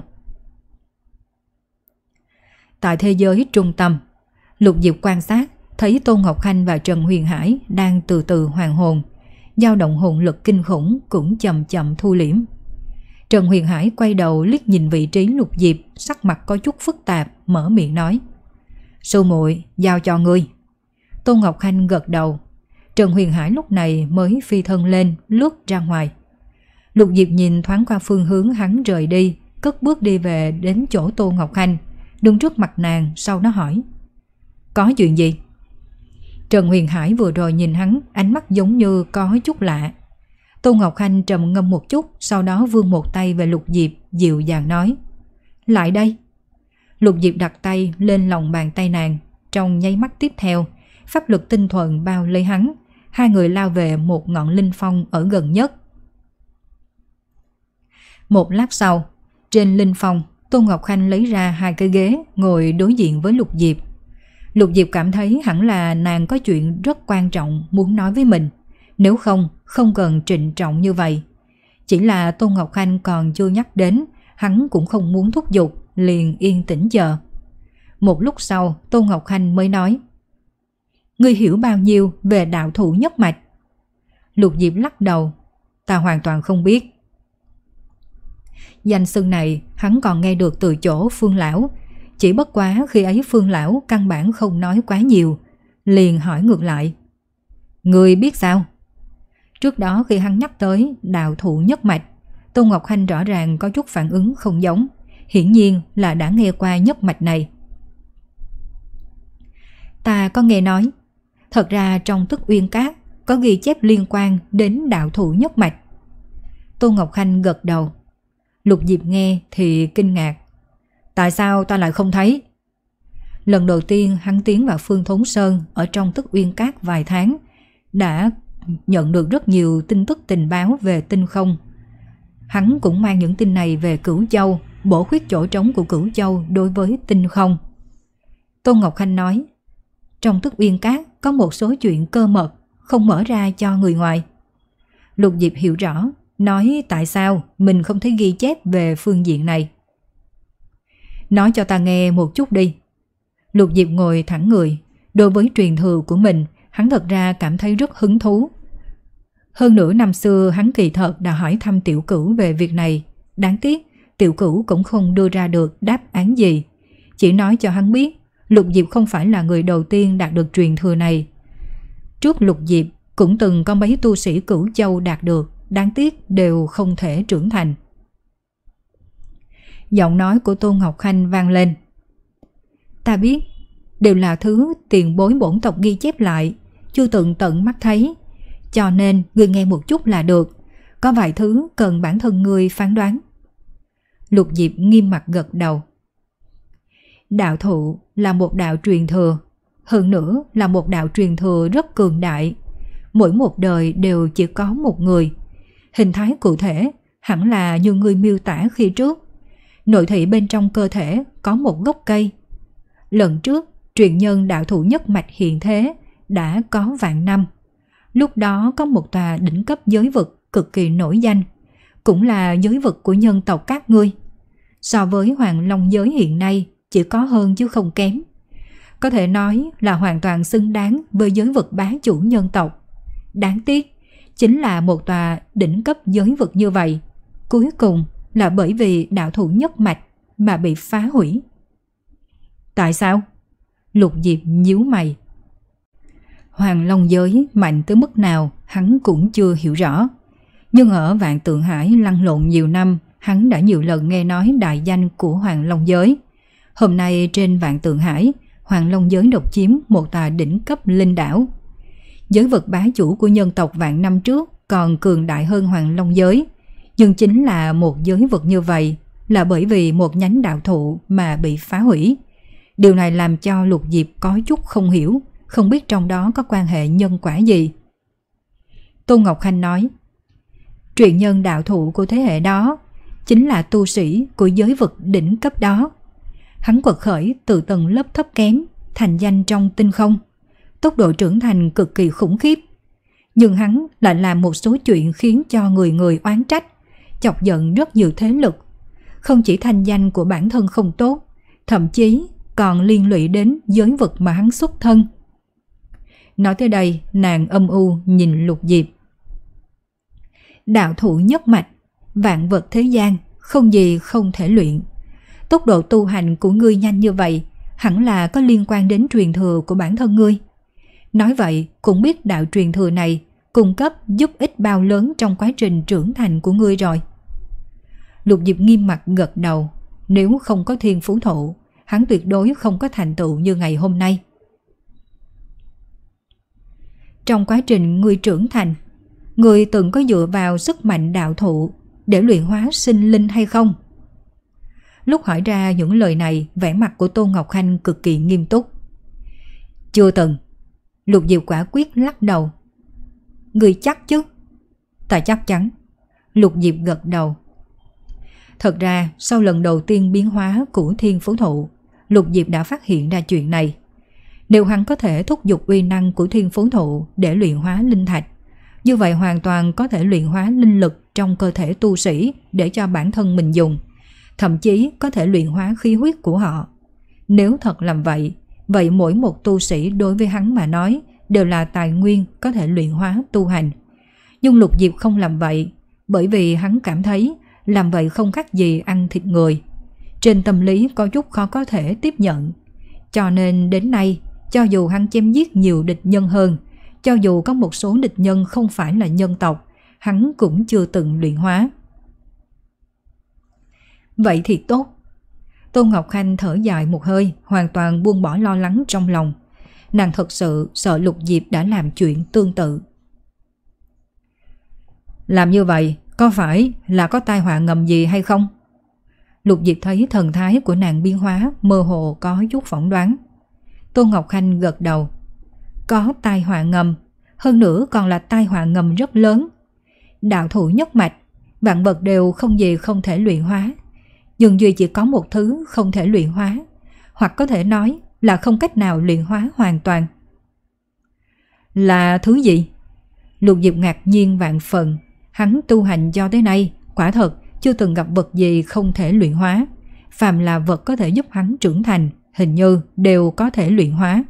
Tại thế giới trung tâm, Lục Diệp quan sát thấy Tô Ngọc Khanh và Trần Huyền Hải đang từ từ hoàn hồn. Dao động hồn lực kinh khủng cũng chậm chậm thu liễm. Trần Huyền Hải quay đầu liếc nhìn vị trí Lục Diệp, sắc mặt có chút phức tạp, mở miệng nói. Sư muội, giao cho ngươi. Tô Ngọc Khanh gật đầu. Trần Huyền Hải lúc này mới phi thân lên, lướt ra ngoài. Lục Diệp nhìn thoáng qua phương hướng hắn rời đi, cất bước đi về đến chỗ Tô Ngọc Khanh, đứng trước mặt nàng, sau đó hỏi: Có chuyện gì? Trần Huyền Hải vừa rồi nhìn hắn, ánh mắt giống như có chút lạ. Tô Ngọc Khanh trầm ngâm một chút, sau đó vươn một tay về Lục Diệp, dịu dàng nói: Lại đây. Lục Diệp đặt tay lên lòng bàn tay nàng, trong nháy mắt tiếp theo, pháp lực tinh thuần bao lấy hắn, hai người lao về một ngọn linh phong ở gần nhất. Một lát sau, trên linh phong, Tô Ngọc Khanh lấy ra hai cái ghế ngồi đối diện với Lục Diệp. Lục Diệp cảm thấy hẳn là nàng có chuyện rất quan trọng muốn nói với mình, nếu không, không cần trịnh trọng như vậy. Chỉ là Tô Ngọc Khanh còn chưa nhắc đến, hắn cũng không muốn thúc giục, liền yên tĩnh chờ. Một lúc sau, Tô Ngọc Khanh mới nói: Ngươi hiểu bao nhiêu về đạo thủ nhất mạch? Lục Diệp lắc đầu: Ta hoàn toàn không biết. Danh xưng này hắn còn nghe được từ chỗ Phương Lão, chỉ bất quá khi ấy Phương Lão căn bản không nói quá nhiều, liền hỏi ngược lại: Ngươi biết sao? Trước đó khi hắn nhắc tới đạo thủ nhất mạch, Tô Ngọc Khanh rõ ràng có chút phản ứng không giống, hiển nhiên là đã nghe qua nhất mạch này. Ta có nghe nói, thật ra trong Tức Uyên Các có ghi chép liên quan đến đạo thủ nhất mạch. Tô Ngọc Khanh gật đầu. Lục Diệp nghe thì kinh ngạc: Tại sao ta lại không thấy? Lần đầu tiên hắn tiến vào Phương Thốn Sơn ở trong Tức Uyên Các vài tháng, đã nhận được rất nhiều tin tức tình báo về tinh không. Hắn cũng mang những tin này về Cửu Châu, bổ khuyết chỗ trống của Cửu Châu đối với tinh không. Tô Ngọc Khanh nói: Trong Tức Uyên Các có một số chuyện cơ mật, không mở ra cho người ngoài. Lục Diệp hiểu rõ, nói tại sao mình không thấy ghi chép về phương diện này. Nói cho ta nghe một chút đi. Lục Diệp ngồi thẳng người, đối với truyền thừa của mình, hắn thật ra cảm thấy rất hứng thú. Hơn nữa năm xưa hắn kỳ thật đã hỏi thăm Tiểu Cửu về việc này, đáng tiếc Tiểu Cửu cũng không đưa ra được đáp án gì, chỉ nói cho hắn biết Lục Diệp không phải là người đầu tiên đạt được truyền thừa này. Trước Lục Diệp cũng từng có mấy tu sĩ Cửu Châu đạt được, đáng tiếc đều không thể trưởng thành. Giọng nói của Tô Ngọc Khanh vang lên: Ta biết, đều là thứ tiền bối bổn tộc ghi chép lại, chưa từng tận mắt thấy, cho nên ngươi nghe một chút là được, có vài thứ cần bản thân ngươi phán đoán. Lục Diệp nghiêm mặt gật đầu. Đạo thụ là một đạo truyền thừa, hơn nữa là một đạo truyền thừa rất cường đại, mỗi một đời đều chỉ có một người. Hình thái cụ thể hẳn là như ngươi miêu tả khi trước. Nội thị bên trong cơ thể có một gốc cây. Lần trước truyền nhân đạo thủ nhất mạch hiện thế đã có vạn năm. Lúc đó có một tòa đỉnh cấp giới vực cực kỳ nổi danh, cũng là giới vực của nhân tộc các ngươi. So với Hoàng Long giới hiện nay chỉ có hơn chứ không kém. Có thể nói là hoàn toàn xứng đáng với giới vực bá chủ nhân tộc. Đáng tiếc chính là một tòa đỉnh cấp giới vực như vậy, cuối cùng là bởi vì đạo thủ nhất mạch mà bị phá hủy. Tại sao? Lục Diệp nhíu mày. Hoàng Long giới mạnh tới mức nào hắn cũng chưa hiểu rõ, nhưng ở Vạn Tượng Hải lăn lộn nhiều năm, hắn đã nhiều lần nghe nói đại danh của Hoàng Long giới. Hôm nay trên Vạn Tượng Hải, Hoàng Long giới độc chiếm một tòa đỉnh cấp linh đảo. Giới vực bá chủ của nhân tộc vạn năm trước còn cường đại hơn Hoàng Long giới, nhưng chính là một giới vực như vậy là bởi vì một nhánh đạo thụ mà bị phá hủy. Điều này làm cho Lục Diệp có chút không hiểu, không biết trong đó có quan hệ nhân quả gì. Tô Ngọc Khanh nói: Truyền nhân đạo thụ của thế hệ đó chính là tu sĩ của giới vực đỉnh cấp đó. Hắn quật khởi từ tầng lớp thấp kém, thành danh trong tinh không, tốc độ trưởng thành cực kỳ khủng khiếp. Nhưng hắn lại làm một số chuyện khiến cho người người oán trách, chọc giận rất nhiều thế lực. Không chỉ thanh danh của bản thân không tốt, thậm chí còn liên lụy đến giới vực mà hắn xuất thân. Nói tới đây, nàng âm u nhìn Lục Diệp. Đạo thủ nhất mạch, vạn vật thế gian, không gì không thể luyện. Tốc độ tu hành của ngươi nhanh như vậy, hẳn là có liên quan đến truyền thừa của bản thân ngươi. Nói vậy cũng biết đạo truyền thừa này cung cấp giúp ích bao lớn trong quá trình trưởng thành của ngươi rồi. Lục Diệp nghiêm mặt gật đầu. Nếu không có thiên phú thụ, hắn tuyệt đối không có thành tựu như ngày hôm nay. Trong quá trình ngươi trưởng thành, ngươi từng có dựa vào sức mạnh đạo thụ để luyện hóa sinh linh hay không? Lúc hỏi ra những lời này, vẻ mặt của Tôn Ngọc Khanh cực kỳ nghiêm túc. Chưa từng. Lục Diệp quả quyết lắc đầu. Ngươi chắc chứ? Ta chắc chắn. Lục Diệp gật đầu. Thật ra sau lần đầu tiên biến hóa của thiên phú thụ, Lục Diệp đã phát hiện ra chuyện này. Nếu hắn có thể thúc giục uy năng của thiên phú thụ để luyện hóa linh thạch, như vậy hoàn toàn có thể luyện hóa linh lực trong cơ thể tu sĩ để cho bản thân mình dùng, thậm chí có thể luyện hóa khí huyết của họ. Nếu thật làm vậy, vậy mỗi một tu sĩ đối với hắn mà nói đều là tài nguyên có thể luyện hóa tu hành. Nhưng Lục Diệp không làm vậy, bởi vì hắn cảm thấy làm vậy không khác gì ăn thịt người. Trên tâm lý có chút khó có thể tiếp nhận. Cho nên đến nay, cho dù hắn chém giết nhiều địch nhân hơn, cho dù có một số địch nhân không phải là nhân tộc, hắn cũng chưa từng luyện hóa. Vậy thì tốt. Tôn Ngọc Khanh thở dài một hơi, hoàn toàn buông bỏ lo lắng trong lòng. Nàng thật sự sợ Lục Diệp đã làm chuyện tương tự. Làm như vậy có phải là có tai họa ngầm gì hay không? Lục Diệp thấy thần thái của nàng biến hóa, mơ hồ có chút phỏng đoán. Tôn Ngọc Khanh gật đầu. Có tai họa ngầm, hơn nữa còn là tai họa ngầm rất lớn. Đạo thủ nhất mạch, vạn vật đều không gì không thể luyện hóa, nhưng duy chỉ có một thứ không thể luyện hóa, hoặc có thể nói là không cách nào luyện hóa hoàn toàn. Là thứ gì? Lục Diệp ngạc nhiên vạn phần. Hắn tu hành cho tới nay quả thật chưa từng gặp vật gì không thể luyện hóa. Phàm là vật có thể giúp hắn trưởng thành, hình như đều có thể luyện hóa.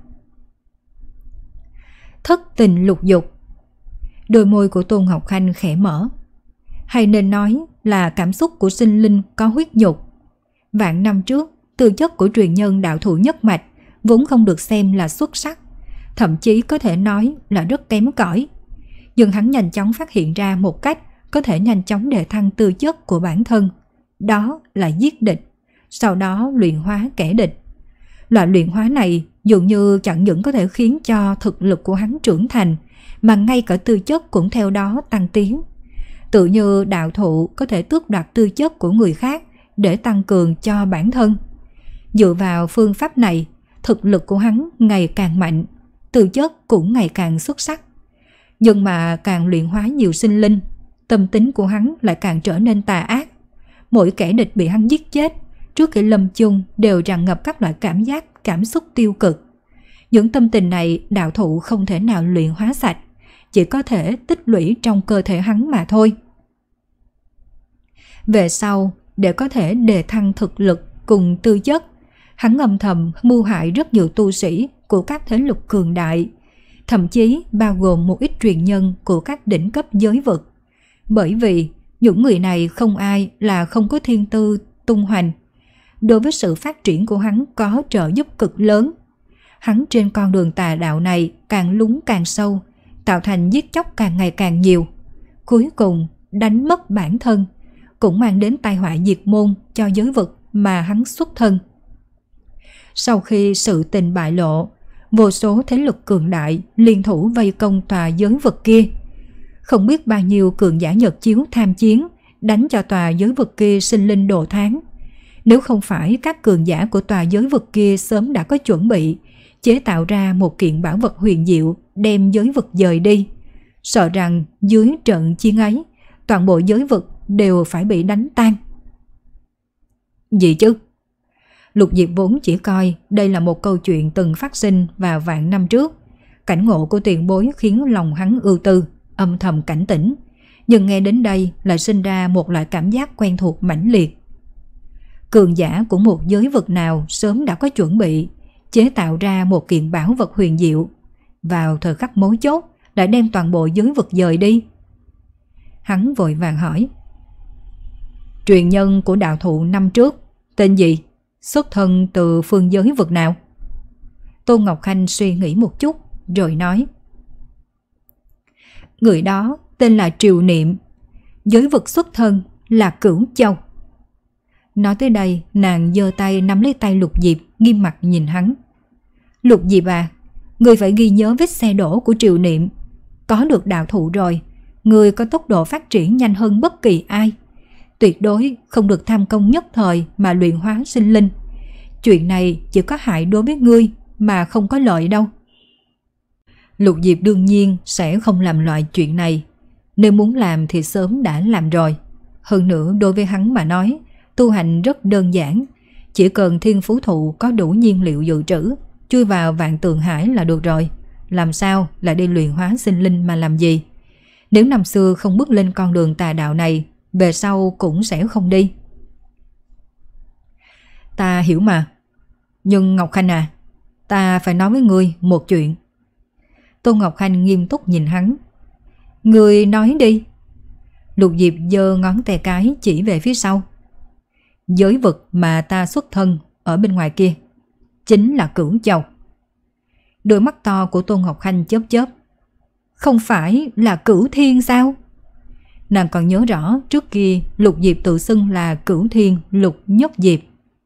Thất tình lục dục. Đôi môi của Tôn Ngọc Khanh khẽ mở. Hay nên nói là cảm xúc của sinh linh có huyết nhục. Vạn năm trước, tư chất của truyền nhân đạo thủ nhất mạch vốn không được xem là xuất sắc, thậm chí có thể nói là rất kém cỏi. Nhưng hắn nhanh chóng phát hiện ra một cách có thể nhanh chóng đề thăng tư chất của bản thân, đó là giết địch, sau đó luyện hóa kẻ địch. Loại luyện hóa này dường như chẳng những có thể khiến cho thực lực của hắn trưởng thành, mà ngay cả tư chất cũng theo đó tăng tiến. Tự như đạo thụ có thể tước đoạt tư chất của người khác để tăng cường cho bản thân. Dựa vào phương pháp này, thực lực của hắn ngày càng mạnh, tư chất cũng ngày càng xuất sắc. Nhưng mà càng luyện hóa nhiều sinh linh, tâm tính của hắn lại càng trở nên tà ác. Mỗi kẻ địch bị hắn giết chết, trước khi lâm chung đều tràn ngập các loại cảm giác, cảm xúc tiêu cực. Những tâm tình này đạo thụ không thể nào luyện hóa sạch, chỉ có thể tích lũy trong cơ thể hắn mà thôi. Về sau, để có thể đề thăng thực lực cùng tư chất, hắn âm thầm mưu hại rất nhiều tu sĩ của các thế lực cường đại, thậm chí bao gồm một ít truyền nhân của các đỉnh cấp giới vực. Bởi vì những người này không ai là không có thiên tư tung hoành, đối với sự phát triển của hắn có trợ giúp cực lớn. Hắn trên con đường tà đạo này càng lún càng sâu, tạo thành giết chóc càng ngày càng nhiều, cuối cùng đánh mất bản thân, cũng mang đến tai họa diệt môn cho giới vực mà hắn xuất thân. Sau khi sự tình bại lộ, vô số thế lực cường đại liên thủ vây công tòa giới vực kia. Không biết bao nhiêu cường giả Nhật Chiếu tham chiến, đánh cho tòa giới vực kia sinh linh đồ tháng. Nếu không phải các cường giả của tòa giới vực kia sớm đã có chuẩn bị, chế tạo ra một kiện bảo vật huyền diệu đem giới vực dời đi, sợ rằng dưới trận chiến ấy, toàn bộ giới vực đều phải bị đánh tan. Gì chứ? Lục Diệp vốn chỉ coi đây là một câu chuyện từng phát sinh vào vạn năm trước. Cảnh ngộ của tiền bối khiến lòng hắn ưu tư, âm thầm cảnh tỉnh. Nhưng nghe đến đây lại sinh ra một loại cảm giác quen thuộc mãnh liệt. Cường giả của một giới vực nào sớm đã có chuẩn bị, chế tạo ra một kiện bảo vật huyền diệu, vào thời khắc mấu chốt lại đem toàn bộ giới vực dời đi. Hắn vội vàng hỏi. Truyền nhân của đạo thụ năm trước tên gì? Xuất thân từ phương giới vực nào? Tôn Ngọc Khanh suy nghĩ một chút rồi nói. Người đó tên là Triều Niệm, giới vực xuất thân là Cửu Châu. Nói tới đây, nàng giơ tay nắm lấy tay Lục Diệp, nghiêm mặt nhìn hắn. Lục Diệp à, người phải ghi nhớ vết xe đổ của Triều Niệm. Có được đạo thụ rồi, người có tốc độ phát triển nhanh hơn bất kỳ ai. Tuyệt đối không được tham công nhất thời mà luyện hóa sinh linh. Chuyện này chỉ có hại đối với ngươi mà không có lợi đâu. Lục Diệp đương nhiên sẽ không làm loại chuyện này. Nếu muốn làm thì sớm đã làm rồi. Hơn nữa đối với hắn mà nói, tu hành rất đơn giản. Chỉ cần thiên phú thụ có đủ nhiên liệu dự trữ, chui vào vạn tượng hải là được rồi. Làm sao lại đi luyện hóa sinh linh mà làm gì? Nếu năm xưa không bước lên con đường tà đạo này, về sau cũng sẽ không đi. Ta hiểu mà. Nhưng Ngọc Khanh à, ta phải nói với ngươi một chuyện. Tôn Ngọc Khanh nghiêm túc nhìn hắn. Ngươi nói đi. Lục Diệp giơ ngón tay cái chỉ về phía sau. Giới vực mà ta xuất thân ở bên ngoài kia chính là Cửu Châu. Đôi mắt to của Tôn Ngọc Khanh chớp chớp. Không phải là Cửu Thiên sao? Nàng còn nhớ rõ trước kia Lục Diệp tự xưng là Cửu Thiên Lục Nhất Diệp.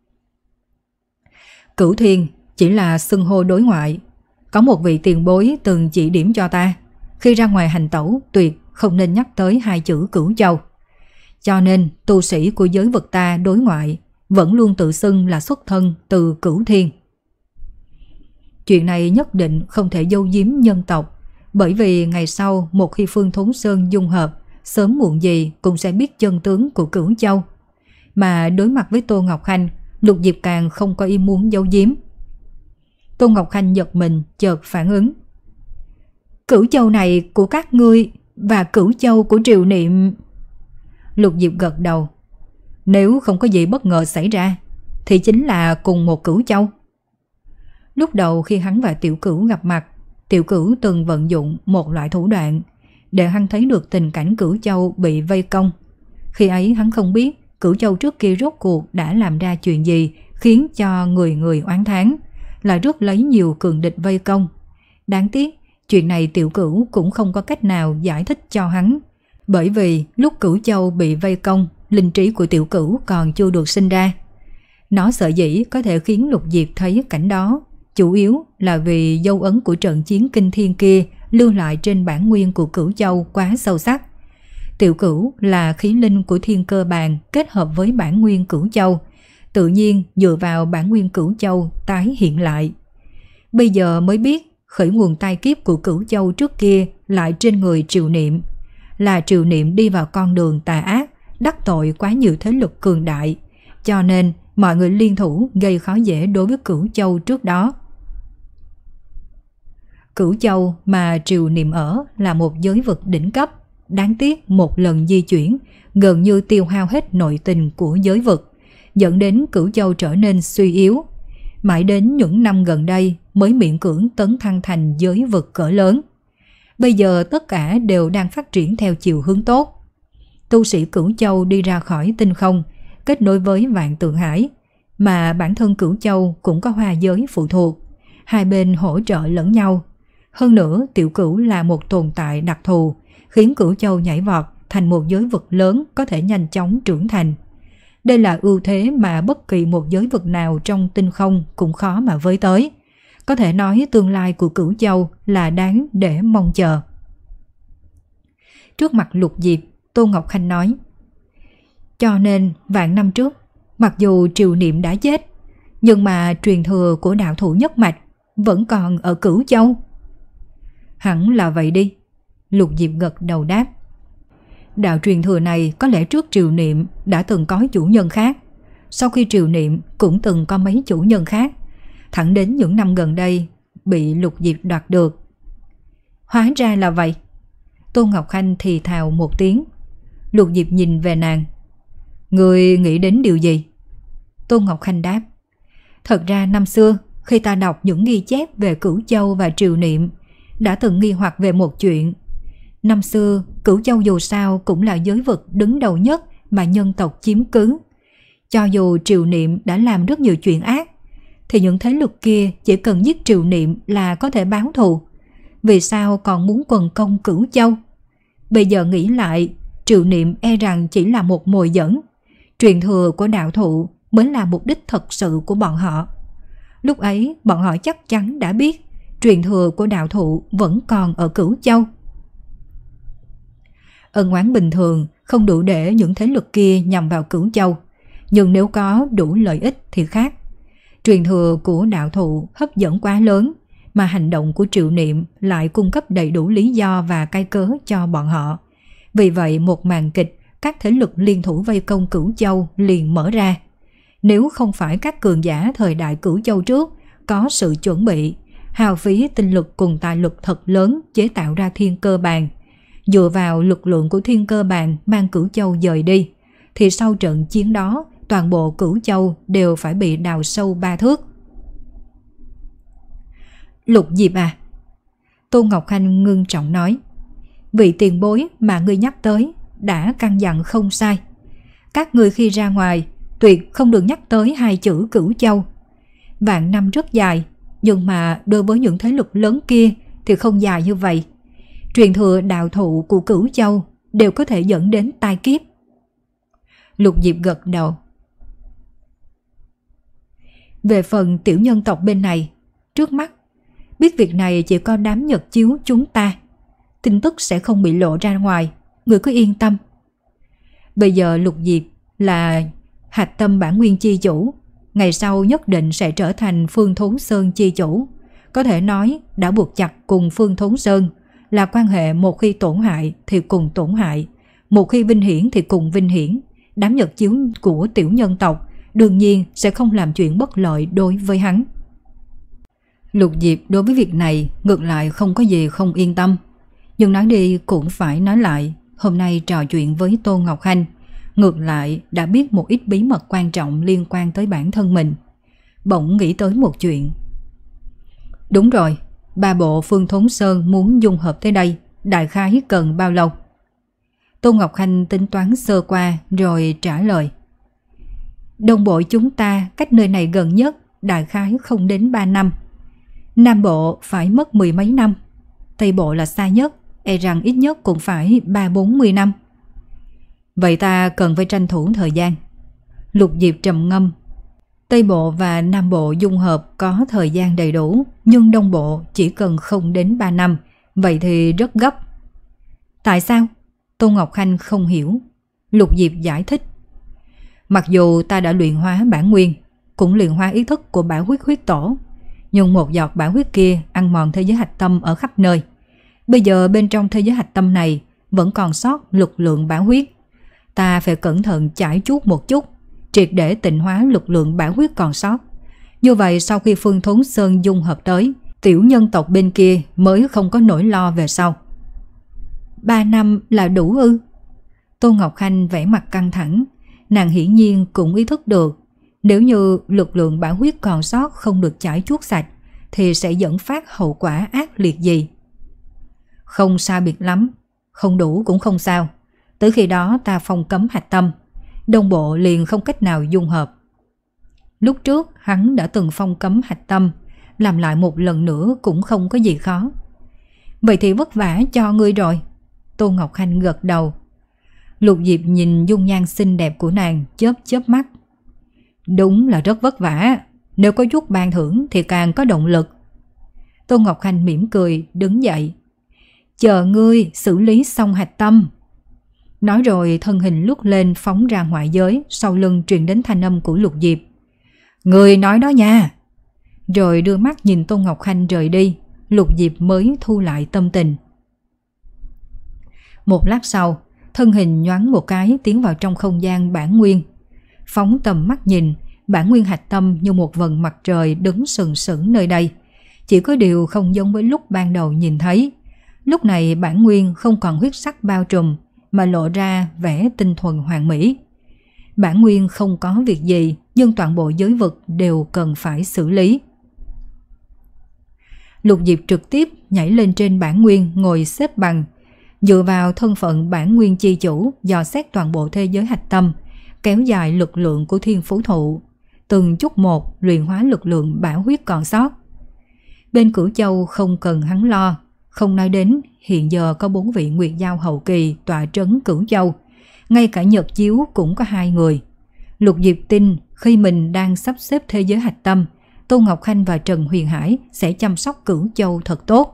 Cửu Thiên chỉ là xưng hô đối ngoại. Có một vị tiền bối từng chỉ điểm cho ta, khi ra ngoài hành tẩu tuyệt không nên nhắc tới hai chữ Cửu Châu. Cho nên tu sĩ của giới vực ta đối ngoại vẫn luôn tự xưng là xuất thân từ Cửu Thiên. Chuyện này nhất định không thể giấu giếm nhân tộc, bởi vì ngày sau một khi Phương Thốn Sơn dung hợp, sớm muộn gì cũng sẽ biết chân tướng của Cửu Châu. Mà đối mặt với Tô Ngọc Khanh, Lục Diệp càng không có ý muốn giấu giếm. Tô Ngọc Khanh giật mình chợt phản ứng. Cửu Châu này của các ngươi và Cửu Châu của Triều Niệm. Lục Diệp gật đầu. Nếu không có gì bất ngờ xảy ra thì chính là cùng một Cửu Châu. Lúc đầu khi hắn và Tiểu Cửu gặp mặt, Tiểu Cửu từng vận dụng một loại thủ đoạn để hắn thấy được tình cảnh Cửu Châu bị vây công. Khi ấy hắn không biết Cửu Châu trước kia rốt cuộc đã làm ra chuyện gì khiến cho người người oán thán, là rước lấy nhiều cường địch vây công. Đáng tiếc, chuyện này Tiểu Cửu cũng không có cách nào giải thích cho hắn, bởi vì lúc Cửu Châu bị vây công, linh trí của Tiểu Cửu còn chưa được sinh ra. Nó sở dĩ có thể khiến Lục Diệp thấy cảnh đó, chủ yếu là vì dấu ấn của trận chiến kinh thiên kia lưu lại trên bản nguyên của Cửu Châu quá sâu sắc. Tiểu Cửu là khí linh của thiên cơ bàn kết hợp với bản nguyên Cửu Châu, tự nhiên dựa vào bản nguyên Cửu Châu tái hiện lại. Bây giờ mới biết khởi nguồn tai kiếp của Cửu Châu trước kia lại trên người Triều Niệm, là Triều Niệm đi vào con đường tà ác, đắc tội quá nhiều thế lực cường đại, cho nên mọi người liên thủ gây khó dễ đối với Cửu Châu trước đó. Cửu Châu mà Triều Niệm ở là một giới vực đỉnh cấp, đáng tiếc một lần di chuyển gần như tiêu hao hết nội tình của giới vực, dẫn đến Cửu Châu trở nên suy yếu. Mãi đến những năm gần đây mới miễn cưỡng tấn thăng thành giới vực cỡ lớn. Bây giờ tất cả đều đang phát triển theo chiều hướng tốt. Tu sĩ Cửu Châu đi ra khỏi tinh không, kết nối với vạn tượng hải, mà bản thân Cửu Châu cũng có hoa giới phụ thuộc, hai bên hỗ trợ lẫn nhau. Hơn nữa Tiểu Cửu là một tồn tại đặc thù, khiến Cửu Châu nhảy vọt thành một giới vực lớn có thể nhanh chóng trưởng thành. Đây là ưu thế mà bất kỳ một giới vực nào trong tinh không cũng khó mà với tới. Có thể nói tương lai của Cửu Châu là đáng để mong chờ. Trước mặt Lục Diệp, Tô Ngọc Khanh nói: Cho nên vạn năm trước, mặc dù Triều Niệm đã chết, nhưng mà truyền thừa của đạo thủ nhất mạch vẫn còn ở Cửu Châu. Hẳn là vậy đi. Lục Diệp gật đầu đáp. Đạo truyền thừa này có lẽ trước Triều Niệm đã từng có chủ nhân khác, sau khi Triều Niệm cũng từng có mấy chủ nhân khác, thẳng đến những năm gần đây bị Lục Diệp đoạt được. Hóa ra là vậy. Tô Ngọc Khanh thì thào một tiếng. Lục Diệp nhìn về nàng. Người nghĩ đến điều gì? Tô Ngọc Khanh đáp. Thật ra năm xưa khi ta đọc những ghi chép về Cửu Châu và Triều Niệm, đã từng nghi hoặc về một chuyện. Năm xưa Cửu Châu dù sao cũng là giới vực đứng đầu nhất mà nhân tộc chiếm cứ. Cho dù Triều Niệm đã làm rất nhiều chuyện ác, thì những thế lực kia chỉ cần giết Triều Niệm là có thể báo thù. Vì sao còn muốn quần công Cửu Châu? Bây giờ nghĩ lại, Triệu Niệm e rằng chỉ là một mồi dẫn. Truyền thừa của đạo thụ mới là mục đích thật sự của bọn họ. Lúc ấy bọn họ chắc chắn đã biết truyền thừa của đạo thụ vẫn còn ở Cửu Châu. Ân oán bình thường không đủ để những thế lực kia nhằm vào Cửu Châu, nhưng nếu có đủ lợi ích thì khác. Truyền thừa của đạo thụ hấp dẫn quá lớn, mà hành động của Triệu Niệm lại cung cấp đầy đủ lý do và cái cớ cho bọn họ. Vì vậy một màn kịch các thế lực liên thủ vây công Cửu Châu liền mở ra. Nếu không phải các cường giả thời đại Cửu Châu trước có sự chuẩn bị, hao phí tinh lực cùng tài lực thật lớn chế tạo ra Thiên Cơ Bàn, dựa vào lực lượng của Thiên Cơ Bàn mang Cửu Châu dời đi, thì sau trận chiến đó toàn bộ Cửu Châu đều phải bị đào sâu ba thước. Lục Diệp à, Tô Ngọc Khanh ngưng trọng nói, vị tiền bối mà ngươi nhắc tới đã căn dặn không sai. Các ngươi khi ra ngoài tuyệt không được nhắc tới hai chữ Cửu Châu. Vạn năm rất dài, nhưng mà đối với những thế lực lớn kia thì không dài như vậy. Truyền thừa đạo thụ của Cửu Châu đều có thể dẫn đến tai kiếp. Lục Diệp gật đầu. Về phần tiểu nhân tộc bên này, trước mắt biết việc này chỉ có đám Nhật Chiếu chúng ta, tin tức sẽ không bị lộ ra ngoài, người cứ yên tâm. Bây giờ Lục Diệp là hạch tâm bản nguyên chi chủ, ngày sau nhất định sẽ trở thành Phương Thốn Sơn chi chủ. Có thể nói đã buộc chặt cùng Phương Thốn Sơn, là quan hệ một khi tổn hại thì cùng tổn hại, một khi vinh hiển thì cùng vinh hiển. Đám Nhật Chiếu của tiểu nhân tộc đương nhiên sẽ không làm chuyện bất lợi đối với hắn. Lục Diệp đối với việc này ngược lại không có gì không yên tâm. Nhưng nói đi cũng phải nói lại, hôm nay trò chuyện với Tô Ngọc Khanh, ngược lại đã biết một ít bí mật quan trọng liên quan tới bản thân mình. Bỗng nghĩ tới một chuyện. Đúng rồi, ba bộ Phương Thốn Sơn muốn dung hợp tới đây, đại khái cần bao lâu? Tô Ngọc Khanh tính toán sơ qua rồi trả lời. Đông bộ chúng ta cách nơi này gần nhất đại khái không đến ba năm. Nam bộ phải mất mười mấy năm. Tây bộ là xa nhất, e rằng ít nhất cũng phải ba bốn mươi năm. Vậy ta cần phải tranh thủ thời gian. Lục Diệp trầm ngâm. Tây bộ và Nam bộ dung hợp có thời gian đầy đủ, nhưng Đông bộ chỉ cần không đến ba năm, vậy thì rất gấp. Tại sao? Tô Ngọc Khanh không hiểu. Lục Diệp giải thích. Mặc dù ta đã luyện hóa bản nguyên, cũng luyện hóa ý thức của bản huyết huyết tổ, nhưng một giọt bản huyết kia ăn mòn thế giới hạch tâm ở khắp nơi. Bây giờ bên trong thế giới hạch tâm này vẫn còn sót lực lượng bản huyết. Ta phải cẩn thận chải chuốt một chút, triệt để tịnh hóa lực lượng bản huyết còn sót. Như vậy sau khi Phương Thốn Sơn dung hợp tới, tiểu nhân tộc bên kia mới không có nỗi lo về sau. Ba năm là đủ ư? Tô Ngọc Khanh vẻ mặt căng thẳng. Nàng hiển nhiên cũng ý thức được, nếu như lực lượng bản huyết còn sót không được chải chuốt sạch thì sẽ dẫn phát hậu quả ác liệt gì. Không sai biệt lắm, không đủ cũng không sao. Tới khi đó ta phong cấm hạch tâm, Đông bộ liền không cách nào dung hợp. Lúc trước hắn đã từng phong cấm hạch tâm, làm lại một lần nữa cũng không có gì khó. Vậy thì vất vả cho ngươi rồi. Tô Ngọc Khanh gật đầu. Lục Diệp nhìn dung nhan xinh đẹp của nàng, chớp chớp mắt. Đúng là rất vất vả, nếu có chút ban thưởng thì càng có động lực. Tô Ngọc Khanh mỉm cười, đứng dậy. Chờ ngươi xử lý xong hạch tâm. Nói rồi thân hình lướt lên phóng ra ngoại giới, sau lưng truyền đến thanh âm của Lục Diệp. Ngươi nói đó nha. Rồi đưa mắt nhìn Tô Ngọc Khanh rời đi, Lục Diệp mới thu lại tâm tình. Một lát sau, thân hình nhoáng một cái tiến vào trong không gian bản nguyên. Phóng tầm mắt nhìn, bản nguyên hạch tâm như một vầng mặt trời đứng sừng sững nơi đây. Chỉ có điều không giống với lúc ban đầu nhìn thấy. Lúc này bản nguyên không còn huyết sắc bao trùm, mà lộ ra vẻ tinh thuần hoàn mỹ. Bản nguyên không có việc gì, nhưng toàn bộ giới vực đều cần phải xử lý. Lục Diệp trực tiếp nhảy lên trên bản nguyên ngồi xếp bằng, dựa vào thân phận bản nguyên chi chủ dò xét toàn bộ thế giới hạch tâm, kéo dài lực lượng của thiên phú thụ, từng chút một luyện hóa lực lượng bản huyết còn sót. Bên Cửu Châu không cần hắn lo, Không nói đến hiện giờ có bốn vị Nguyệt Giao hậu kỳ tọa trấn Cửu Châu, ngay cả Nhật Chiếu cũng có hai người. Lục Diệp tin khi mình đang sắp xếp thế giới hạch tâm, Tô Ngọc Khanh và Trần Huyền Hải sẽ chăm sóc Cửu Châu thật tốt.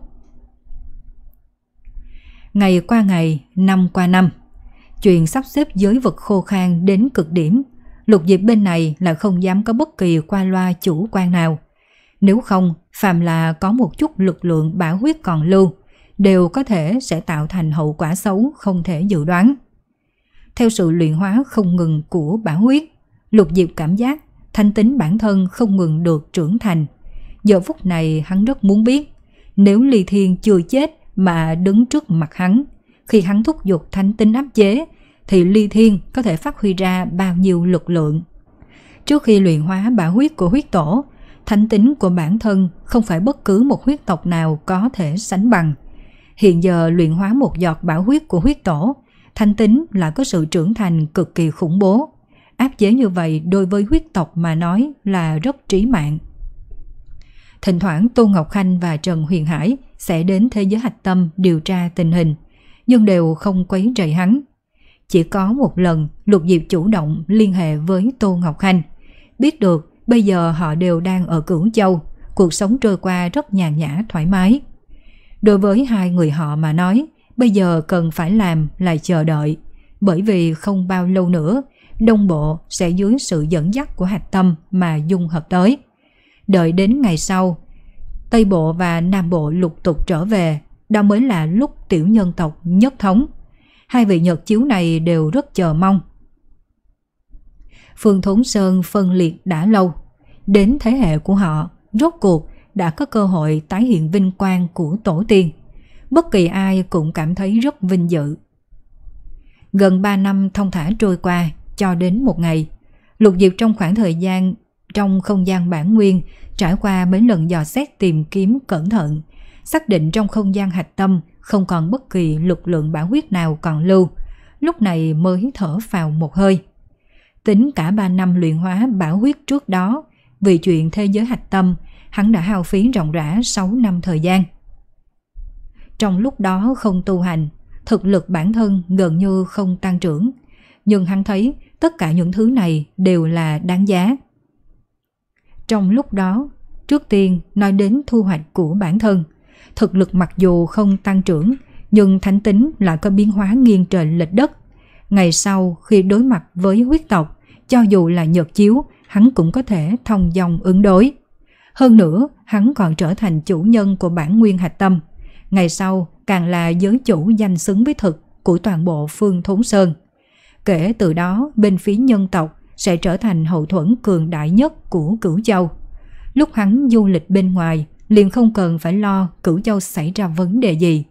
Ngày qua ngày, năm qua năm, chuyện sắp xếp giới vực khô khan đến cực điểm. Lục Diệp bên này là không dám có bất kỳ qua loa chủ quan nào. Nếu không, phàm là có một chút lực lượng bão huyết còn lưu, đều có thể sẽ tạo thành hậu quả xấu không thể dự đoán. Theo sự luyện hóa không ngừng của bão huyết, Lục Diệp cảm giác thanh tính bản thân không ngừng được trưởng thành. Giờ phút này hắn rất muốn biết, nếu Ly Thiên chưa chết mà đứng trước mặt hắn, khi hắn thúc giục thanh tính áp chế, thì Ly Thiên có thể phát huy ra bao nhiêu lực lượng. Trước khi luyện hóa bão huyết của huyết tổ, thánh tính của bản thân không phải bất cứ một huyết tộc nào có thể sánh bằng. Hiện giờ luyện hóa một giọt bão huyết của huyết tổ, thánh tính là có sự trưởng thành cực kỳ khủng bố. Áp chế như vậy đối với huyết tộc mà nói là rất trí mạng. Thỉnh thoảng Tô Ngọc Khanh và Trần Huyền Hải sẽ đến thế giới hạch tâm điều tra tình hình, nhưng đều không quấy rầy hắn. Chỉ có một lần Lục Diệp chủ động liên hệ với Tô Ngọc Khanh, biết được bây giờ họ đều đang ở Cửu Châu, cuộc sống trôi qua rất nhàn nhã thoải mái. Đối với hai người họ mà nói, bây giờ cần phải làm là chờ đợi, bởi vì không bao lâu nữa, Đông Bộ sẽ dưới sự dẫn dắt của hạch tâm mà dung hợp tới. Đợi đến ngày sau, Tây Bộ và Nam Bộ lục tục trở về, đó mới là lúc tiểu nhân tộc nhất thống. Hai vị Nhật Chiếu này đều rất chờ mong. Phương Thốn Sơn phân liệt đã lâu, đến thế hệ của họ, rốt cuộc đã có cơ hội tái hiện vinh quang của tổ tiên. Bất kỳ ai cũng cảm thấy rất vinh dự. Gần ba năm thong thả trôi qua, cho đến một ngày, Lục Diệp trong khoảng thời gian trong không gian bản nguyên trải qua mấy lần dò xét tìm kiếm cẩn thận, xác định trong không gian hạch tâm không còn bất kỳ lực lượng bão huyết nào còn lưu, lúc này mới thở phào một hơi. Tính cả ba năm luyện hóa bão huyết trước đó, vì chuyện thế giới hạch tâm, hắn đã hao phí ròng rã sáu năm thời gian. Trong lúc đó không tu hành, thực lực bản thân gần như không tăng trưởng, nhưng hắn thấy tất cả những thứ này đều là đáng giá. Trong lúc đó, trước tiên nói đến thu hoạch của bản thân, thực lực mặc dù không tăng trưởng, nhưng thánh tính lại có biến hóa nghiêng trời lệch đất. Ngày sau khi đối mặt với huyết tộc, cho dù là Nhật Chiếu, hắn cũng có thể thông dong ứng đối. Hơn nữa, hắn còn trở thành chủ nhân của bản nguyên hạch tâm. Ngày sau càng là giới chủ danh xứng với thực của toàn bộ Phương Thốn Sơn. Kể từ đó, bên phía nhân tộc sẽ trở thành hậu thuẫn cường đại nhất của Cửu Châu. Lúc hắn du lịch bên ngoài, liền không cần phải lo Cửu Châu xảy ra vấn đề gì.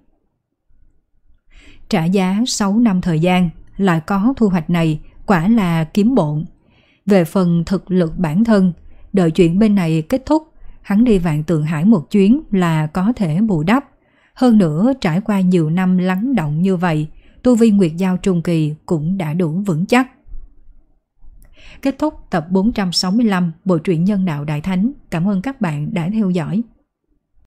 Trả giá sáu năm thời gian, lại có thu hoạch này, quả là kiếm bộn. Về phần thực lực bản thân, đợi chuyện bên này kết thúc, hắn đi Vạn Tượng Hải một chuyến là có thể bù đắp. Hơn nữa, trải qua nhiều năm lắng động như vậy, tu vi Nguyệt Giao trung kỳ cũng đã đủ vững chắc. Kết thúc tập bốn trăm sáu mươi lăm Bộ truyện Nhân Đạo Đại Thánh. Cảm ơn các bạn đã theo dõi.